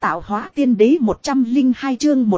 tạo hóa tiên đế 102 chương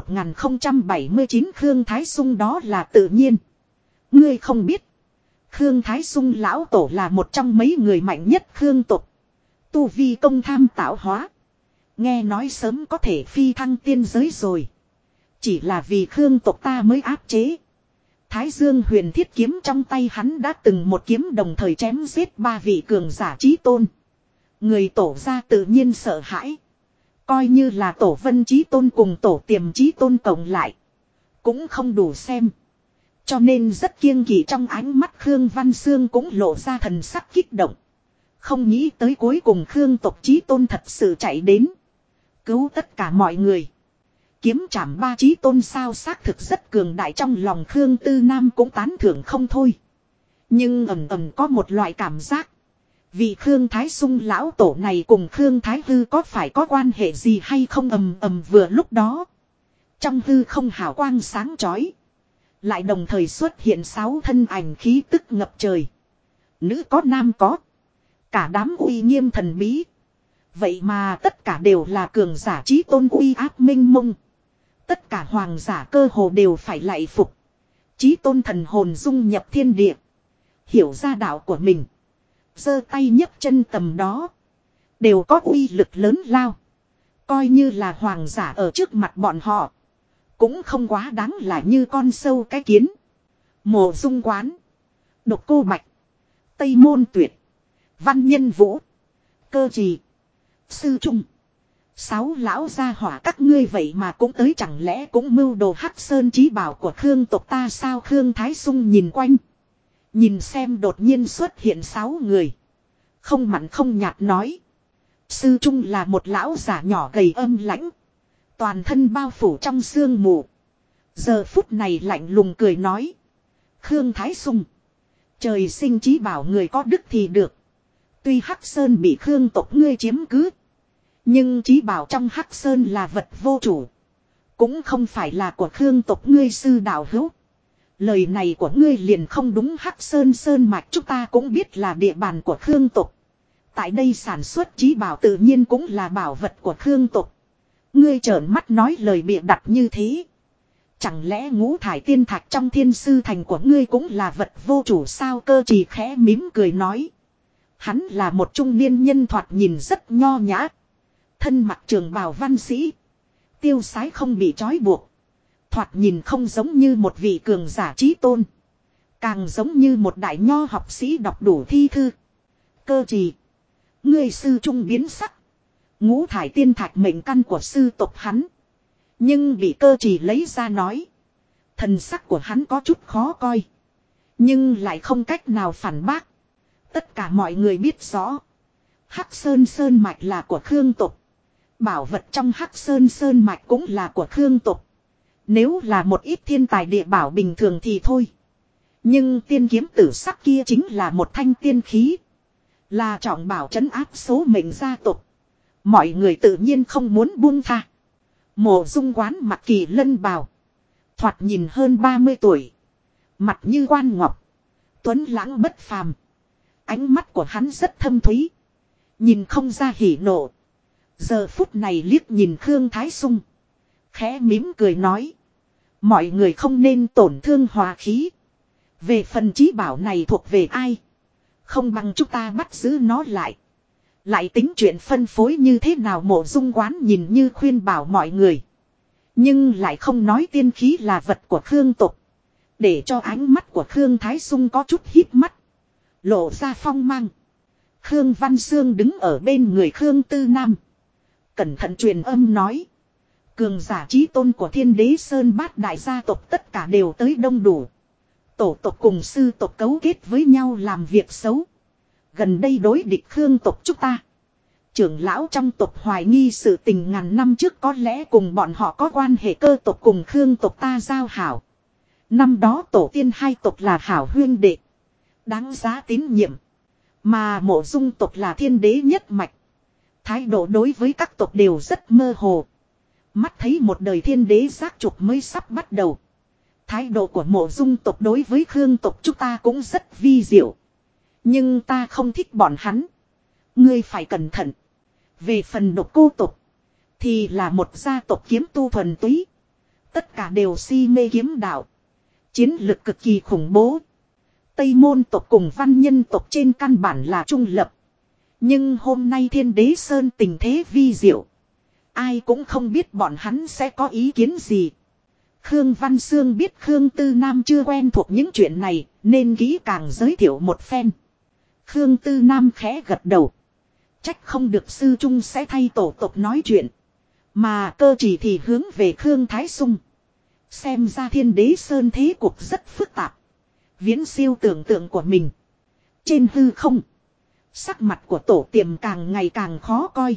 1079 Khương Thái Sung đó là tự nhiên. Ngươi không biết. Khương Thái Sung lão tổ là một trong mấy người mạnh nhất Khương tộc. Tu vi công tham tạo hóa. Nghe nói sớm có thể phi thăng tiên giới rồi. Chỉ là vì Khương tộc ta mới áp chế. Thái Dương huyền thiết kiếm trong tay hắn đã từng một kiếm đồng thời chém giết 3 vị cường giả chí tôn. Người tổ ra tự nhiên sợ hãi. Coi như là tổ vân chí tôn cùng tổ tiềm chí tôn cộng lại. Cũng không đủ xem. Cho nên rất kiêng kỵ trong ánh mắt Khương Văn Sương cũng lộ ra thần sắc kích động. Không nghĩ tới cuối cùng Khương tộc chí tôn thật sự chạy đến. Cứu tất cả mọi người. Kiếm trảm 3 chí tôn sao xác thực rất cường đại trong lòng Khương Tư Nam cũng tán thưởng không thôi. Nhưng ầm ầm có một loại cảm giác. Vì Khương Thái Sung lão tổ này cùng Khương Thái Hư có phải có quan hệ gì hay không ầm ầm vừa lúc đó. Trong hư không hào quang sáng chói. Lại đồng thời xuất hiện 6 thân ảnh khí tức ngập trời. Nữ có nam có. Cả đám uy nghiêm thần bí. Vậy mà tất cả đều là cường giả chí tôn uy áp minh mông. Tất cả hoàng giả cơ hồ đều phải lạy phục. Chí tôn thần hồn dung nhập thiên địa. Hiểu ra đạo của mình. Giơ tay nhấc chân tầm đó. Đều có uy lực lớn lao. Coi như là hoàng giả ở trước mặt bọn họ. Cũng không quá đáng là như con sâu cái kiến. Mộ Dung Quán. Độc Cô Bạch. Tây Môn Tuyệt. Văn Nhân Vũ. Cơ Trì. Sư Trung. 6 lão gia hỏa các ngươi vậy mà cũng tới chẳng lẽ cũng mưu đồ Hắc Sơn chí bảo của Khương tộc ta sao Khương Thái Sung nhìn quanh. Nhìn xem đột nhiên xuất hiện 6 người. Không mặn không nhạt nói. Sư Trung là một lão giả nhỏ gầy âm lãnh. Toàn thân bao phủ trong sương mù. Giờ phút này lạnh lùng cười nói. Khương Thái Sung. Trời sinh chí bảo người có đức thì được. Tuy Hắc Sơn bị Khương tộc ngươi chiếm cứ. Nhưng chí bảo trong Hắc Sơn là vật vô chủ. Cũng không phải là của Khương tộc ngươi sư đạo hữu. Lời này của ngươi liền không đúng Hắc Sơn sơn mạch chúng ta cũng biết là địa bàn của Khương tộc. Tại đây sản xuất chí bảo tự nhiên cũng là bảo vật của Khương tộc. Ngươi trợn mắt nói lời bịa đặt như thế. Chẳng lẽ ngũ thải tiên thạch trong thiên sư thành của ngươi cũng là vật vô chủ sao Cơ Trì khẽ mím cười nói. Hắn là một trung niên nhân thoạt nhìn rất nho nhã. Thân mặc trường bào văn sĩ. Tiêu sái không bị trói buộc. Thoạt nhìn không giống như một vị cường giả chí tôn. Càng giống như một đại nho học sĩ đọc đủ thi thư. Cơ Trì. Ngươi sư trung biến sắc. Ngũ thải tiên thạch mệnh căn của sư tộc hắn. Nhưng bị Cơ Trì lấy ra nói. Thần sắc của hắn có chút khó coi. Nhưng lại không cách nào phản bác. Tất cả mọi người biết rõ. Hắc Sơn sơn mạch là của Khương tộc. Bảo vật trong Hắc Sơn sơn mạch cũng là của Khương tộc. Nếu là một ít thiên tài địa bảo bình thường thì thôi. Nhưng tiên kiếm tử sắc kia chính là một thanh tiên khí. Là trọng bảo trấn áp số mệnh gia tộc. Mọi người tự nhiên không muốn buông tha. Mộ Dung Quán mặc kỳ lân bào. Thoạt nhìn hơn 30 tuổi. Mặt như quan ngọc. Tuấn lãng bất phàm. Ánh mắt của hắn rất thâm thúy. Nhìn không ra hỉ nộ. Giờ phút này liếc nhìn Khương Thái Sung. Khẽ mím cười nói. Mọi người không nên tổn thương hòa khí. Về phần chí bảo này thuộc về ai? Không bằng chúng ta bắt giữ nó lại. Lại tính chuyện phân phối như thế nào Mộ Dung Quán nhìn như khuyên bảo mọi người. Nhưng lại không nói tiên khí là vật của Khương tộc. Để cho ánh mắt của Khương Thái Sung có chút híp mắt. Lộ ra phong mang. Khương Văn Sương đứng ở bên người Khương Tư Nam. Cẩn thận truyền âm nói. Cường giả chí tôn của Thiên Đế Sơn bát đại gia tộc tất cả đều tới đông đủ. Tổ tộc cùng sư tộc cấu kết với nhau làm việc xấu. Gần đây đối địch Khương tộc chúng ta. Trưởng lão trong tộc hoài nghi sự tình ngàn năm trước có lẽ cùng bọn họ có quan hệ Cơ tộc cùng Khương tộc ta giao hảo. Năm đó tổ tiên hai tộc là hảo huyên đệ. Đáng giá tín nhiệm. Mà Mộ Dung tộc là thiên đế nhất mạch. Thái độ đối với các tộc đều rất mơ hồ. Mắt thấy một đời thiên đế giác trục mới sắp bắt đầu. Thái độ của Mộ Dung tộc đối với Khương tộc chúng ta cũng rất vi diệu. Nhưng ta không thích bọn hắn. Ngươi phải cẩn thận. Về phần Độc Cô tộc. thì là một gia tộc kiếm tu thuần túy. Tất cả đều si mê kiếm đạo. Chiến lực cực kỳ khủng bố. Tây môn tộc cùng văn nhân tộc trên căn bản là trung lập. Nhưng hôm nay Thiên Đế Sơn tình thế vi diệu. Ai cũng không biết bọn hắn sẽ có ý kiến gì. Khương Văn Sương biết Khương Tư Nam chưa quen thuộc những chuyện này, nên kỹ càng giới thiệu một phen. Khương Tư Nam khẽ gật đầu. Trách không được sư trung sẽ thay tổ tộc nói chuyện. Mà cơ chỉ thì hướng về Khương Thái Sung. Xem ra Thiên Đế Sơn thế cuộc rất phức tạp. Viễn siêu tưởng tượng của mình. Trên hư không. Sắc mặt của tổ tiềm càng ngày càng khó coi.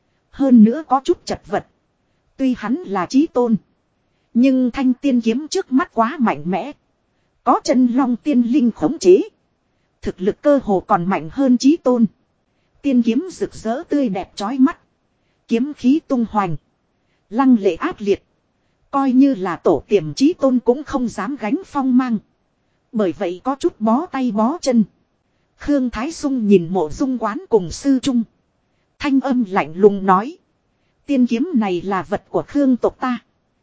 Hơn nữa có chút chật vật. Tuy hắn là chí tôn. Nhưng thanh tiên kiếm trước mắt quá mạnh mẽ. Có chân long tiên linh khống chế. Thực lực cơ hồ còn mạnh hơn chí tôn. Tiên kiếm rực rỡ tươi đẹp chói mắt. Kiếm khí tung hoành. Lăng lệ ác liệt. Coi như là tổ tiềm chí tôn cũng không dám gánh phong mang. Bởi vậy có chút bó tay bó chân. Khương Thái Sung nhìn Mộ Dung Quán cùng sư trung. Thanh âm lạnh lùng nói. Tiên kiếm này là vật của Khương tộc ta.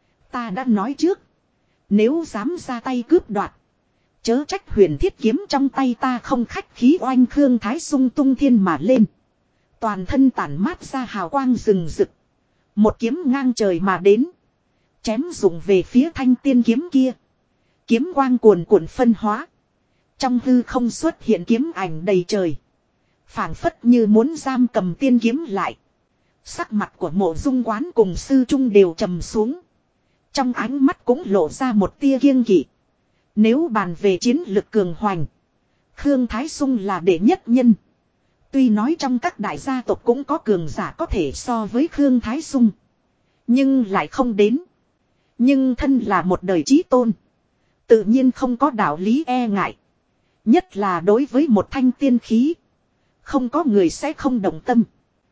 Ta đã nói trước. Nếu dám ra tay cướp đoạt. Chớ trách huyền thiết kiếm trong tay ta không khách khí oanh. Khương Thái Sung tung thiên mà lên. Toàn thân tản mát ra hào quang rừng rực. Một kiếm ngang trời mà đến. Chém dụng về phía thanh tiên kiếm kia. Kiếm quang cuồn cuộn phân hóa. Trong hư không xuất hiện kiếm ảnh đầy trời. Phảng phất như muốn giam cầm tiên kiếm lại. Sắc mặt của Mộ Dung Quán cùng sư trung đều trầm xuống. Trong ánh mắt cũng lộ ra một tia kiêng kỵ. Nếu bàn về chiến lực cường hoành. Khương Thái Sung là đệ nhất nhân. Tuy nói trong các đại gia tộc cũng có cường giả có thể so với Khương Thái Sung. Nhưng lại không đến. Nhưng thân là một đời chí tôn. Tự nhiên không có đạo lý e ngại. Nhất là đối với một thanh tiên khí. Không có người sẽ không động tâm.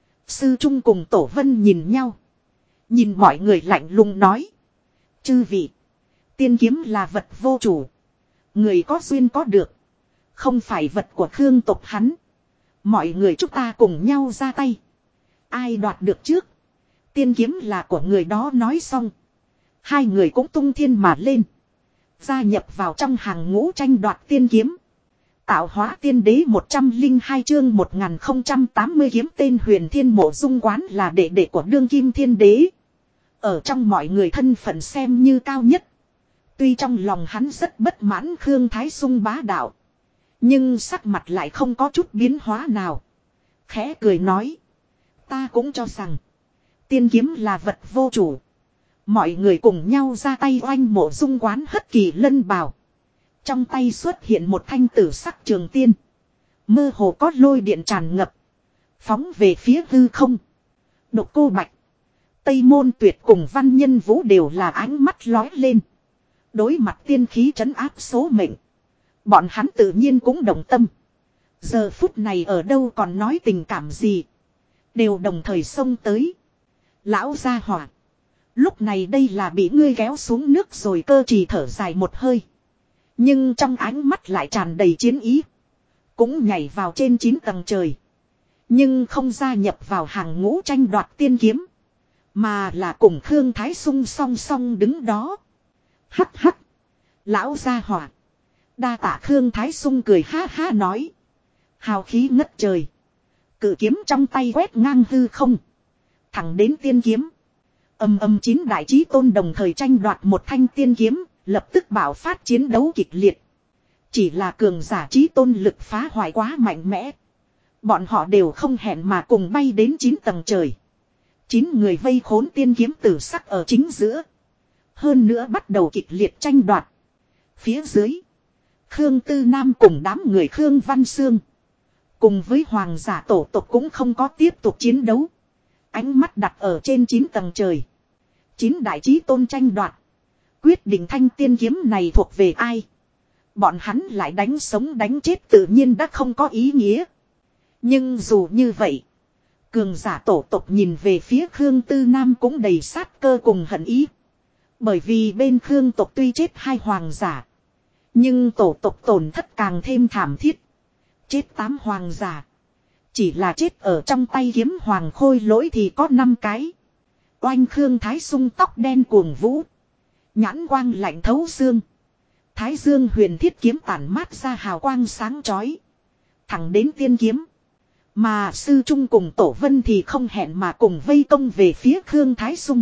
Sư Trung cùng Tổ Vân nhìn nhau. Nhìn mọi người lạnh lùng nói. Chư vị. Tiên kiếm là vật vô chủ. Người có duyên có được. Không phải vật của Khương tộc hắn. Mọi người chúng ta cùng nhau ra tay. Ai đoạt được trước. Tiên kiếm là của người đó nói xong. Hai người cũng tung thiên mà lên. Gia nhập vào trong hàng ngũ tranh đoạt tiên kiếm. Tạo hóa tiên đế 102 chương 1080 kiếm tên Huyền Thiên Mộ Dung Quán là đệ đệ của đương kim thiên đế. Ở trong mọi người thân phận xem như cao nhất. Tuy trong lòng hắn rất bất mãn Khương Thái Sung bá đạo. Nhưng sắc mặt lại không có chút biến hóa nào. Khẽ cười nói. Ta cũng cho rằng. Tiên kiếm là vật vô chủ. Mọi người cùng nhau ra tay oanh. Mộ Dung Quán hất kỳ lân bào. Trong tay xuất hiện một thanh tử sắc trường tiên. Mơ hồ có lôi điện tràn ngập. Phóng về phía hư không. Độc Cô Bạch. Tây Môn Tuyệt cùng Văn Nhân Vũ đều là ánh mắt lói lên. Đối mặt tiên khí trấn áp số mệnh. Bọn hắn tự nhiên cũng đồng tâm. Giờ phút này ở đâu còn nói tình cảm gì. Đều đồng thời xông tới. Lão gia hỏa. Lúc này đây là bị ngươi kéo xuống nước rồi. Cơ Trì thở dài một hơi. Nhưng trong ánh mắt lại tràn đầy chiến ý. Cũng nhảy vào trên 9 tầng trời. Nhưng không gia nhập vào hàng ngũ tranh đoạt tiên kiếm. Mà là cùng Khương Thái Sung song song đứng đó. Hắc hắc. Lão gia hỏa. Đa tạ. Khương Thái Sung cười ha ha nói. Hào khí ngất trời. Cự kiếm trong tay quét ngang hư không. Thẳng đến tiên kiếm. Âm âm 9 đại chí tôn đồng thời tranh đoạt một thanh tiên kiếm. Lập tức bạo phát chiến đấu kịch liệt. Chỉ là cường giả chí tôn lực phá hoại quá mạnh mẽ. Bọn họ đều không hẹn mà cùng bay đến 9 tầng trời. 9 người vây khốn tiên kiếm tử sắc ở chính giữa. Hơn nữa bắt đầu kịch liệt tranh đoạt. Phía dưới. Khương Tư Nam cùng đám người Khương Văn Sương. Cùng với hoàng giả tổ tộc cũng không có tiếp tục chiến đấu. Ánh mắt đặt ở trên 9 tầng trời. 9 đại chí tôn tranh đoạt. Quyết định thanh tiên kiếm này thuộc về ai. Bọn hắn lại đánh sống đánh chết tự nhiên đã không có ý nghĩa. Nhưng dù như vậy. Cường giả tổ tộc nhìn về phía Khương Tư Nam cũng đầy sát cơ cùng hận ý. Bởi vì bên Khương tộc tuy chết 2 hoàng giả. Nhưng tổ tộc tổn thất càng thêm thảm thiết. Chết 8 hoàng giả. Chỉ là chết ở trong tay kiếm hoàng khôi lỗi thì có 5 cái. Oanh Khương Thái Sung tóc đen cuồng vũ. Nhãn quang lạnh thấu xương. Thái Dương huyền thiết kiếm tản mát ra hào quang sáng chói. Thẳng đến tiên kiếm. Mà sư trung cùng Tổ Vân thì không hẹn mà cùng vây công về phía Khương Thái Sung.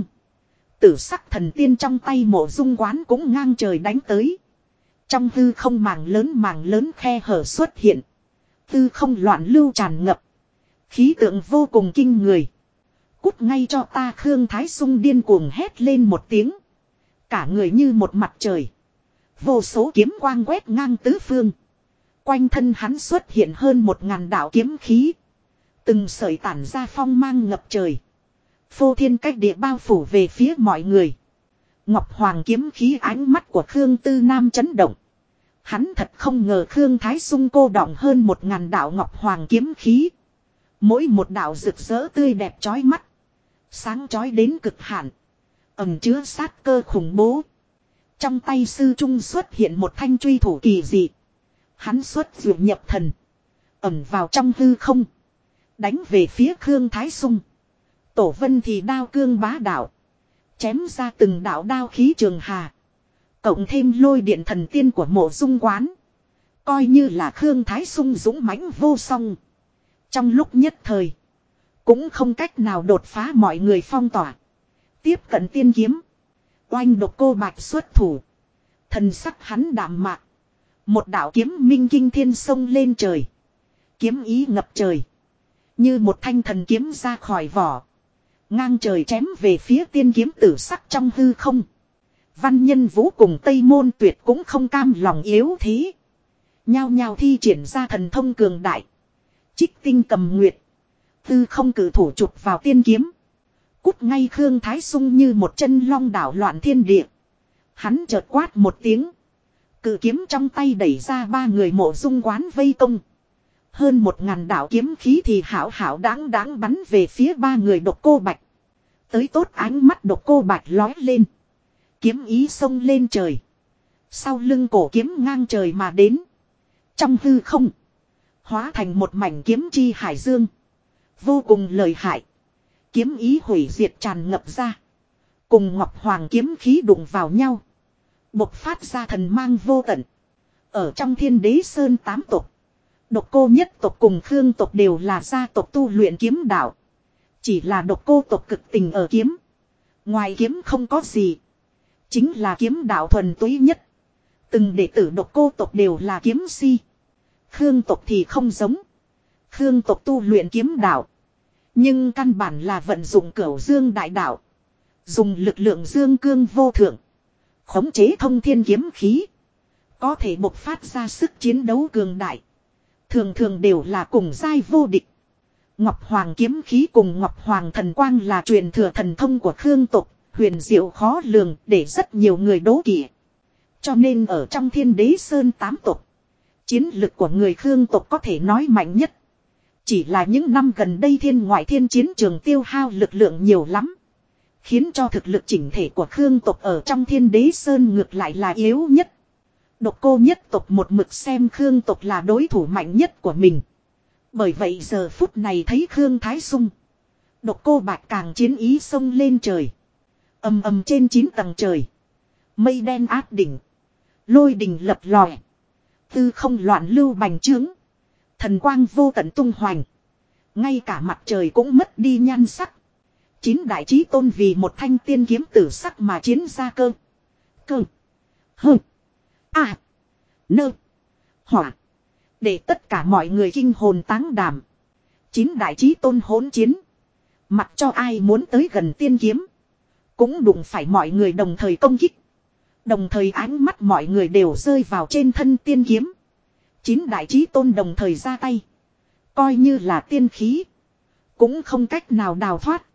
Tử sắc thần tiên trong tay Mộ Dung Quán cũng ngang trời đánh tới. Trong hư không mảng lớn khe hở xuất hiện. Hư không loạn lưu tràn ngập. Khí tượng vô cùng kinh người. Cút ngay cho ta, Khương Thái Sung điên cuồng hét lên một tiếng. Cả người như một mặt trời. Vô số kiếm quang quét ngang tứ phương. Quanh thân hắn xuất hiện hơn 1000 đạo kiếm khí. Từng sợi tản ra phong mang ngập trời. Phô thiên cách địa bao phủ về phía mọi người. Ngọc Hoàng kiếm khí, ánh mắt của Khương Tư Nam chấn động. Hắn thật không ngờ Khương Thái Sung cô đọng hơn 1000 đạo Ngọc Hoàng kiếm khí. Mỗi một đạo rực rỡ tươi đẹp chói mắt. Sáng chói đến cực hạn. Ẩn chứa sát cơ khủng bố. Trong tay sư trung xuất hiện một thanh truy thủ kỳ dị. Hắn xuất dược nhập thần. Ẩn vào trong hư không. Đánh về phía Khương Thái Sung. Tổ Vân thì đao cương bá đạo. Chém ra từng đạo đao khí trường hà. Cộng thêm lôi điện thần tiên của Mộ Dung Quán. Coi như là Khương Thái Sung dũng mãnh vô song. Trong lúc nhất thời. Cũng không cách nào đột phá mọi người phong tỏa. Tiếp cận tiên kiếm. Oanh Độc Cô Bạch xuất thủ. Thần sắc hắn đạm mạc. Một đạo kiếm minh kinh thiên sông lên trời. Kiếm ý ngập trời. Như một thanh thần kiếm ra khỏi vỏ. Ngang trời chém về phía tiên kiếm tử sắc trong hư không. Văn Nhân Vũ cùng Tây Môn Tuyệt cũng không cam lòng yếu thế. Nhao nhao thi triển ra thần thông cường đại. Trích tinh cầm nguyệt. Tư không cử thủ chụp vào tiên kiếm. Cút ngay, Khương Thái Sung như một chân long đảo loạn thiên địa. Hắn chợt quát một tiếng. Cự kiếm trong tay đẩy ra 3 người Mộ Dung Quán vây công. Hơn 1000 đạo kiếm khí thì hảo hảo đáng đáng bắn về phía 3 người Độc Cô Bạch. Tới tốt, ánh mắt Độc Cô Bạch lói lên. Kiếm ý xông lên trời. Sau lưng cổ kiếm ngang trời mà đến. Trong hư không. Hóa thành một mảnh kiếm chi hải dương. Vô cùng lợi hại. Kiếm ý hủy diệt tràn ngập ra. Cùng Ngọc Hoàng kiếm khí đụng vào nhau. Bộc phát ra thần mang vô tận. Ở trong Thiên Đế Sơn 8 tộc. Độc Cô nhất tộc cùng Khương tộc đều là gia tộc tu luyện kiếm đạo. Chỉ là Độc Cô tộc cực tình ở kiếm. Ngoài kiếm không có gì. Chính là kiếm đạo thuần túy nhất. Từng đệ tử Độc Cô tộc đều là kiếm si. Khương tộc thì không giống. Khương tộc tu luyện kiếm đạo. Nhưng căn bản là vận dụng Cửu Dương đại đạo. Dùng lực lượng dương cương vô thượng. Khống chế thông thiên kiếm khí. Có thể bộc phát ra sức chiến đấu cường đại. Thường thường đều là cùng giai vô địch. Ngọc Hoàng kiếm khí cùng Ngọc Hoàng thần quang là truyền thừa thần thông của Khương tộc. Huyền diệu khó lường để rất nhiều người đố kỵ. Cho nên ở trong Thiên Đế Sơn 8 tộc. Chiến lực của người Khương tộc có thể nói mạnh nhất. Chỉ là những năm gần đây thiên ngoại thiên chiến trường tiêu hao lực lượng nhiều lắm. Khiến cho thực lực chỉnh thể của Khương tộc ở trong Thiên Đế Sơn ngược lại là yếu nhất. Độc Cô nhất tộc một mực xem Khương tộc là đối thủ mạnh nhất của mình. Bởi vậy giờ phút này thấy Khương Thái Sung. Độc Cô Bạch càng chiến ý xông lên trời. Ầm ầm trên 9 tầng trời. Mây đen áp đỉnh. Lôi đình lập lòe. Tư không loạn lưu bành trướng. Thần quang vô tận tung hoành. Ngay cả mặt trời cũng mất đi nhan sắc. 9 đại chí tôn vì một thanh tiên kiếm tử sắc mà chiến ra cơ. Cơ. Hơ. À. Nơ. Hỏa. Để tất cả mọi người kinh hồn táng đảm. 9 đại chí tôn hỗn chiến. Mặc cho ai muốn tới gần tiên kiếm. Cũng đụng phải mọi người đồng thời công kích. Đồng thời ánh mắt mọi người đều rơi vào trên thân tiên kiếm. 9 đại chí tôn đồng thời ra tay. Coi như là tiên khí. Cũng không cách nào đào thoát.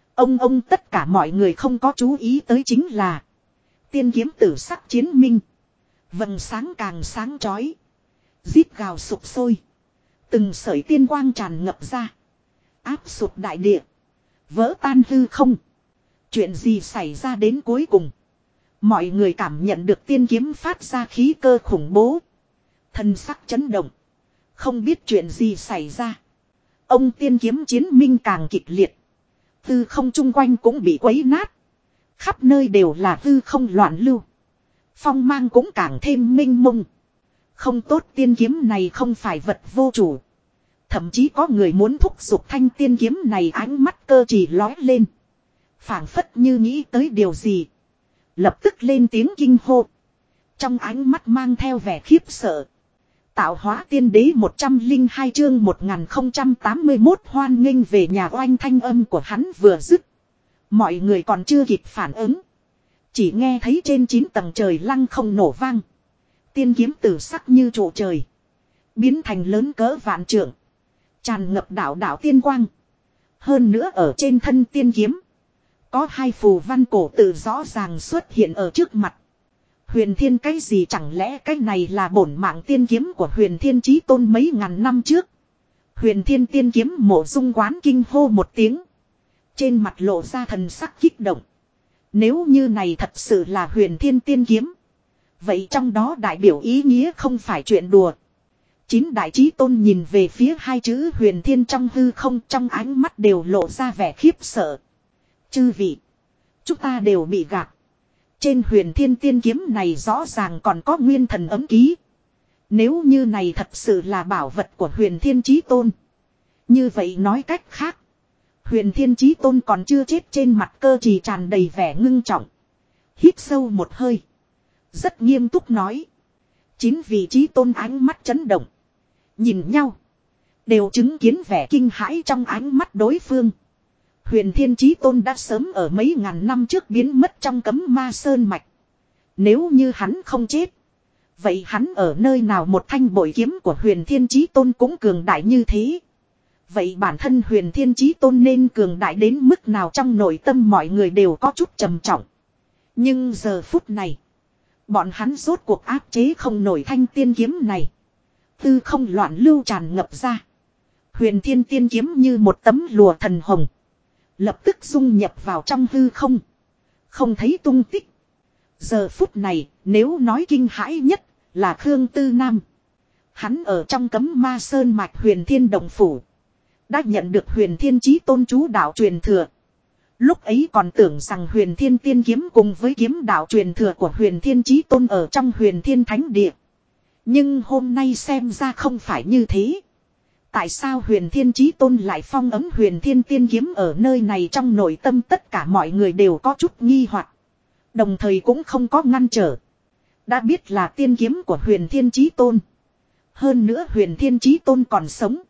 Ông tất cả mọi người không có chú ý tới chính là. Tiên kiếm tử sắc chiến minh. Vầng sáng càng sáng chói. Rít gào sục sôi. Từng sợi tiên quang tràn ngập ra. Áp sụp đại địa. Vỡ tan hư không. Chuyện gì xảy ra đến cuối cùng. Mọi người cảm nhận được tiên kiếm phát ra khí cơ khủng bố. Thân sắc chấn động. Không biết chuyện gì xảy ra. Ông tiên kiếm chiến minh càng kịch liệt. Hư không chung quanh cũng bị quấy nát. Khắp nơi đều là hư không loạn lưu. Phong mang cũng càng thêm mênh mông. Không tốt, tiên kiếm này không phải vật vô chủ. Thậm chí có người muốn thúc giục thanh tiên kiếm này, ánh mắt cơ chỉ lói lên. Phảng phất như nghĩ tới điều gì. Lập tức lên tiếng kinh hô. Trong ánh mắt mang theo vẻ khiếp sợ. Tạo hóa tiên đế 102 chương 1081 hoan nghênh về nhà oanh, thanh âm của hắn vừa dứt. Mọi người còn chưa kịp phản ứng. Chỉ nghe thấy trên 9 tầng trời lăng không nổ vang. Tiên kiếm tử sắc như trụ trời. Biến thành lớn cỡ vạn trượng. Tràn ngập đạo đạo tiên quang. Hơn nữa ở trên thân tiên kiếm. Có hai phù văn cổ tự rõ ràng xuất hiện ở trước mặt. Huyền Thiên cái gì, chẳng lẽ cái này là bổn mạng tiên kiếm của Huyền Thiên Chí Tôn mấy ngàn năm trước. Huyền Thiên tiên kiếm Mộ Dung Quán kinh hô một tiếng. Trên mặt lộ ra thần sắc kích động. Nếu như này thật sự là Huyền Thiên tiên kiếm. Vậy trong đó đại biểu ý nghĩa không phải chuyện đùa. 9 đại chí tôn nhìn về phía hai chữ Huyền Thiên trong hư không, trong ánh mắt đều lộ ra vẻ khiếp sợ. Chư vị, chúng ta đều bị gạt. Trên Huyền Thiên tiên kiếm này rõ ràng còn có nguyên thần ấm ký. Nếu như này thật sự là bảo vật của Huyền Thiên Chí Tôn. Như vậy nói cách khác, Huyền Thiên Chí Tôn còn chưa chết, trên mặt cơ trì tràn đầy vẻ ngưng trọng. Hít sâu một hơi. Rất nghiêm túc nói. 9 vị Chí Tôn ánh mắt chấn động. Nhìn nhau. Đều chứng kiến vẻ kinh hãi trong ánh mắt đối phương. Huyền Thiên Chí Tôn đã sớm ở mấy ngàn năm trước biến mất trong cấm ma sơn mạch. Nếu như hắn không chết, vậy hắn ở nơi nào một thanh bội kiếm của Huyền Thiên Chí Tôn cũng cường đại như thế. Vậy bản thân Huyền Thiên Chí Tôn nên cường đại đến mức nào, trong nội tâm mọi người đều có chút trầm trọng. Nhưng giờ phút này, bọn hắn rốt cuộc áp chế không nổi thanh tiên kiếm này. Tư không loạn lưu tràn ngập ra. Huyền Thiên tiên kiếm như một tấm lụa thần hồng. Lập tức dung nhập vào trong hư không. Không thấy tung tích. Giờ phút này, nếu nói kinh hãi nhất là Khương Tư Nam. Hắn ở trong cấm ma sơn mạch Huyền Thiên Động Phủ. Đã nhận được Huyền Thiên Chí Tôn chú đạo truyền thừa. Lúc ấy còn tưởng rằng Huyền Thiên tiên kiếm cùng với kiếm đạo truyền thừa của Huyền Thiên Chí Tôn ở trong Huyền Thiên Thánh Địa. Nhưng hôm nay xem ra không phải như thế. Tại sao Huyền Thiên Chí Tôn lại phong ấm Huyền Thiên tiên kiếm ở nơi này, trong nội tâm tất cả mọi người đều có chút nghi hoặc. Đồng thời cũng không có ngăn trở. Đã biết là tiên kiếm của Huyền Thiên Chí Tôn. Hơn nữa Huyền Thiên Chí Tôn còn sống.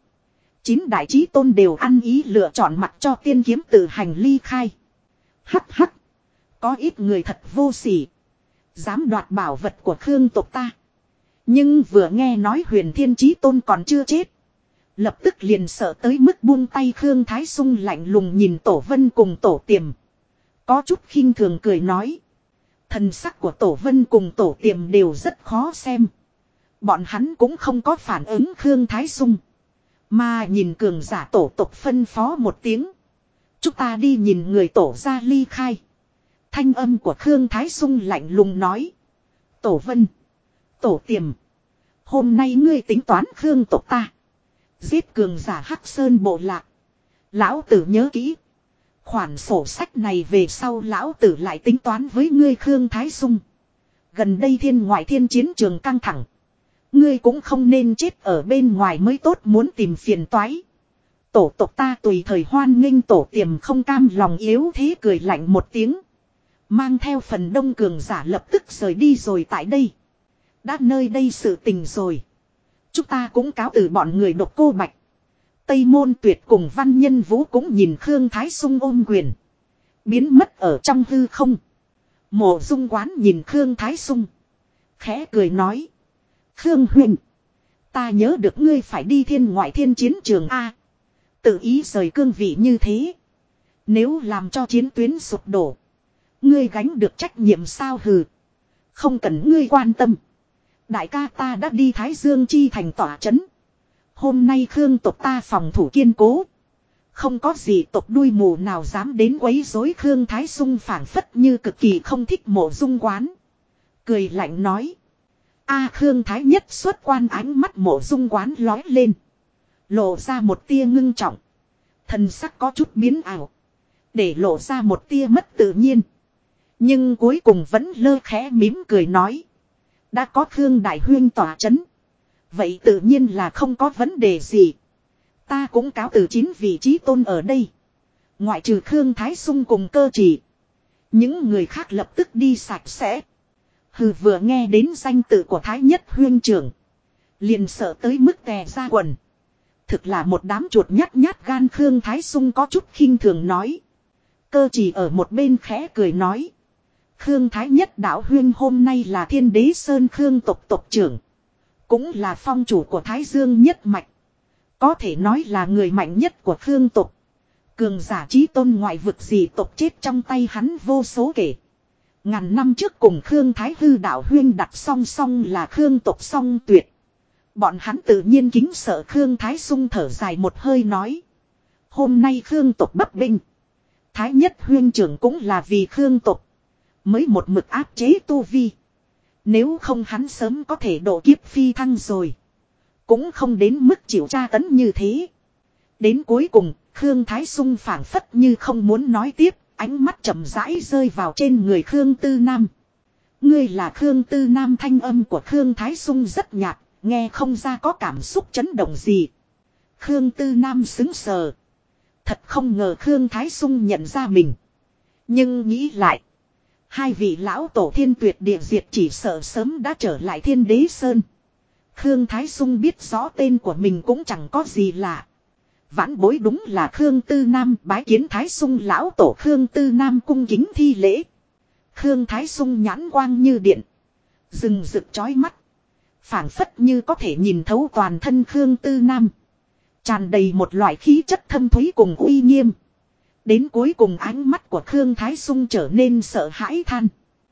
9 đại chí tôn đều ăn ý lựa chọn mặc cho tiên kiếm tự hành ly khai. Hắc hắc. Có ít người thật vô sỉ. Dám đoạt bảo vật của Khương tộc ta. Nhưng vừa nghe nói Huyền Thiên Chí Tôn còn chưa chết. Lập tức liền sợ tới mức buông tay. Khương Thái Sung lạnh lùng nhìn Tổ Vân cùng Tổ Tiềm. Có chút khinh thường cười nói. Thần sắc của Tổ Vân cùng Tổ Tiềm đều rất khó xem. Bọn hắn cũng không có phản ứng Khương Thái Sung. Mà nhìn cường giả tổ tộc phân phó một tiếng. Chúng ta đi nhìn người tổ ra ly khai. Thanh âm của Khương Thái Sung lạnh lùng nói. Tổ Vân. Tổ Tiềm. Hôm nay ngươi tính toán Khương tộc ta. Giết cường giả Hắc Sơn bộ lạc. Lão tử nhớ kỹ. Khoản sổ sách này về sau lão tử lại tính toán với ngươi Khương Thái Sung. Gần đây thiên ngoại thiên chiến trường căng thẳng. Ngươi cũng không nên chết ở bên ngoài mới tốt, muốn tìm phiền toái. Tổ tộc ta tùy thời hoan nghênh. Tổ Tiềm không cam lòng yếu thế cười lạnh một tiếng. Mang theo phần đông cường giả lập tức rời đi rồi. Tại đây. Đã nơi đây sự tình rồi. Chúng ta cũng cáo từ bọn người Độc Cô Bạch. Tây Môn Tuyệt cùng Văn Nhân Vũ cũng nhìn Khương Thái Sung ôm quyền. Biến mất ở trong hư không. Mộ Dung Quán nhìn Khương Thái Sung. Khẽ cười nói. Khương huynh. Ta nhớ được ngươi phải đi thiên ngoại thiên chiến trường A. Tự ý rời cương vị như thế. Nếu làm cho chiến tuyến sụp đổ. Ngươi gánh được trách nhiệm sao? Hừ. Không cần ngươi quan tâm. Đại ca ta đã đi Thái Dương Chi thành tỏa trấn. Hôm nay Khương tộc ta phòng thủ kiên cố. Không có gì tộc đuôi mù nào dám đến quấy rối. Khương Thái Sung phảng phất như cực kỳ không thích Mộ Dung Quán. Cười lạnh nói. Khương Thái Nhất xuất quan, ánh mắt Mộ Dung Quán lói lên. Lộ ra một tia ngưng trọng. Thần sắc có chút biến ảo. Để lộ ra một tia mất tự nhiên. Nhưng cuối cùng vẫn lơ khẽ mím cười nói. Đã có Khương Đại Huyên tỏa chấn. Vậy tự nhiên là không có vấn đề gì. Ta cũng cáo từ 9 vị trí tôn ở đây. Ngoại trừ Khương Thái Sung cùng Cơ Chỉ. Những người khác lập tức đi sạch sẽ. Hừ, vừa nghe đến danh tự của Thái Nhất Huyên trưởng. Liền sợ tới mức tè ra quần. Thực là một đám chuột nhát nhát gan. Khương Thái Sung có chút khinh thường nói. Cơ Chỉ ở một bên khẽ cười nói. Khương Thái Nhất đạo huyên hôm nay là Thiên Đế Sơn Khương tộc tộc trưởng. Cũng là phong chủ của Thái Dương nhất mạch. Có thể nói là người mạnh nhất của Khương tộc. Cường giả chí tôn ngoại vực gì tộc chết trong tay hắn vô số kể. Ngàn năm trước cùng Khương Thái Hư đạo huyên đặt song song là Khương tộc song tuyệt. Bọn hắn tự nhiên kính sợ. Khương Thái Sung thở dài một hơi nói. Hôm nay Khương tộc bấp binh. Thái Nhất huyên trưởng cũng là vì Khương tộc. Mới một mực áp chế tu vi. Nếu không hắn sớm có thể độ kiếp phi thăng rồi. Cũng không đến mức chịu tra tấn như thế. Đến cuối cùng, Khương Thái Sung phảng phất như không muốn nói tiếp. Ánh mắt chậm rãi rơi vào trên người Khương Tư Nam. Ngươi là Khương Tư Nam. Thanh âm của Khương Thái Sung rất nhạt. Nghe không ra có cảm xúc chấn động gì. Khương Tư Nam sững sờ. Thật không ngờ Khương Thái Sung nhận ra mình. Nhưng nghĩ lại. Hai vị lão tổ Thiên Tuyệt Địa Diệt chỉ sợ sớm đã trở lại Thiên Đế Sơn. Khương Thái Sung biết rõ tên của mình cũng chẳng có gì lạ. Vãn bối đúng là Khương Tư Nam. Bái kiến Thái Sung lão tổ. Khương Tư Nam cung kính thi lễ. Khương Thái Sung nhãn quang như điện. Rừng rực chói mắt. Phảng phất như có thể nhìn thấu toàn thân Khương Tư Nam. Tràn đầy một loại khí chất thâm thúy cùng uy nghiêm. Đến cuối cùng ánh mắt của Khương Thái Sung trở nên sợ hãi than.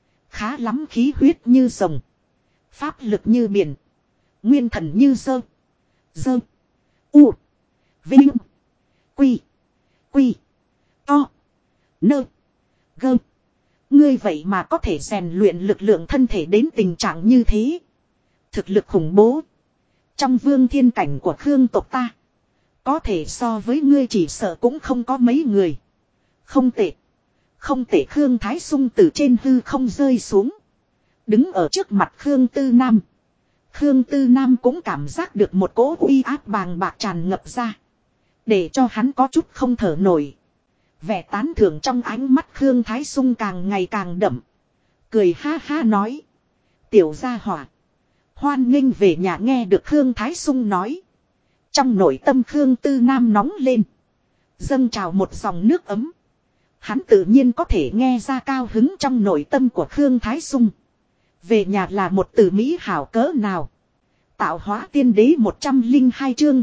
Khá lắm, khí huyết như rồng. Pháp lực như biển. Nguyên thần như dơ. Dơ. U. Vinh. Quy. Quy. To. Nơ. Gơ. Ngươi vậy mà có thể rèn luyện lực lượng thân thể đến tình trạng như thế. Thực lực khủng bố. Trong vương thiên cảnh của Khương tộc ta. Có thể so với ngươi chỉ sợ cũng không có mấy người. Không tệ. Không tệ. Khương Thái Sung từ trên hư không rơi xuống. Đứng ở trước mặt Khương Tư Nam. Khương Tư Nam cũng cảm giác được một cỗ uy áp bàng bạc tràn ngập ra. Để cho hắn có chút không thở nổi. Vẻ tán thưởng trong ánh mắt Khương Thái Sung càng ngày càng đậm. Cười ha ha nói. Tiểu gia hỏa. Hoan nghênh về nhà. Nghe được Khương Thái Sung nói. Trong nội tâm Khương Tư Nam nóng lên. Dâng trào một dòng nước ấm. Hắn tự nhiên có thể nghe ra cao hứng trong nội tâm của Khương Thái Sung. Về nhà là một từ mỹ hảo cỡ nào. Tạo hóa tiên đế 102 chương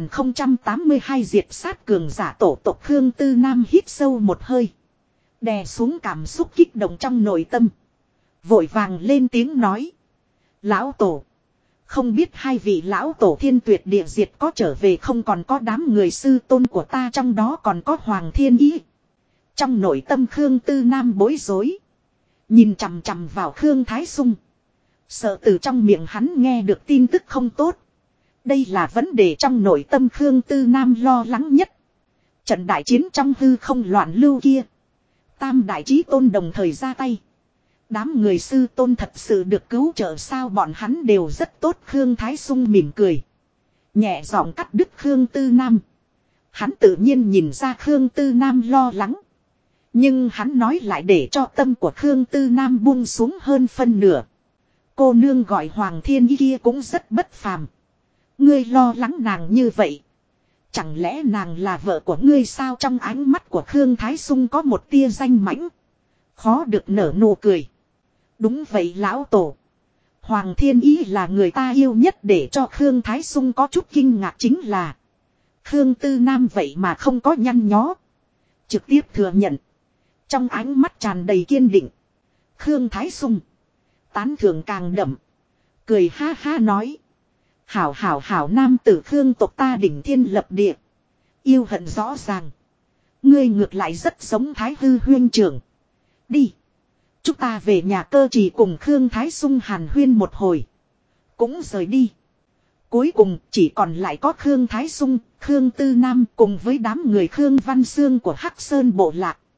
1082 diệt sát cường giả tổ tộc. Khương Tư Nam hít sâu một hơi. Đè xuống cảm xúc kích động trong nội tâm. Vội vàng lên tiếng nói. Lão tổ. Không biết hai vị lão tổ Thiên Tuyệt Địa Diệt có trở về không, còn có đám người sư tôn của ta trong đó còn có Hoàng Thiên Ý. Trong nội tâm Khương Tư Nam bối rối. Nhìn chằm chằm vào Khương Thái Sung. Sợ từ trong miệng hắn nghe được tin tức không tốt. Đây là vấn đề trong nội tâm Khương Tư Nam lo lắng nhất. Trận đại chiến trong hư không loạn lưu kia. Tam đại chí tôn đồng thời ra tay. Đám người sư tôn thật sự được cứu trợ sao? Bọn hắn đều rất tốt. Khương Thái Sung mỉm cười. Nhẹ giọng cắt đứt Khương Tư Nam. Hắn tự nhiên nhìn ra Khương Tư Nam lo lắng. Nhưng hắn nói lại để cho tâm của Khương Tư Nam buông xuống hơn phân nửa. Cô nương gọi Hoàng Thiên Ý kia cũng rất bất phàm. Ngươi lo lắng nàng như vậy. Chẳng lẽ nàng là vợ của ngươi sao? Trong ánh mắt của Khương Thái Sung có một tia danh mãnh. Khó được nở nụ cười. Đúng vậy lão tổ. Hoàng Thiên Ý là người ta yêu nhất. Để cho Khương Thái Sung có chút kinh ngạc chính là Khương Tư Nam vậy mà không có nhăn nhó. Trực tiếp thừa nhận. Trong ánh mắt tràn đầy kiên định. Khương Thái Sung tán thưởng càng đậm. Cười ha ha nói. Hảo hảo hảo, nam tử Khương tộc ta đỉnh thiên lập địa. Yêu hận rõ ràng. Ngươi ngược lại rất giống Thái Hư huyên trưởng. Đi. Chúng ta về nhà. Cơ Chỉ cùng Khương Thái Sung hàn huyên một hồi. Cũng rời đi. Cuối cùng chỉ còn lại có Khương Thái Sung, Khương Tư Nam cùng với đám người Khương Văn Xương của Hắc Sơn bộ lạc.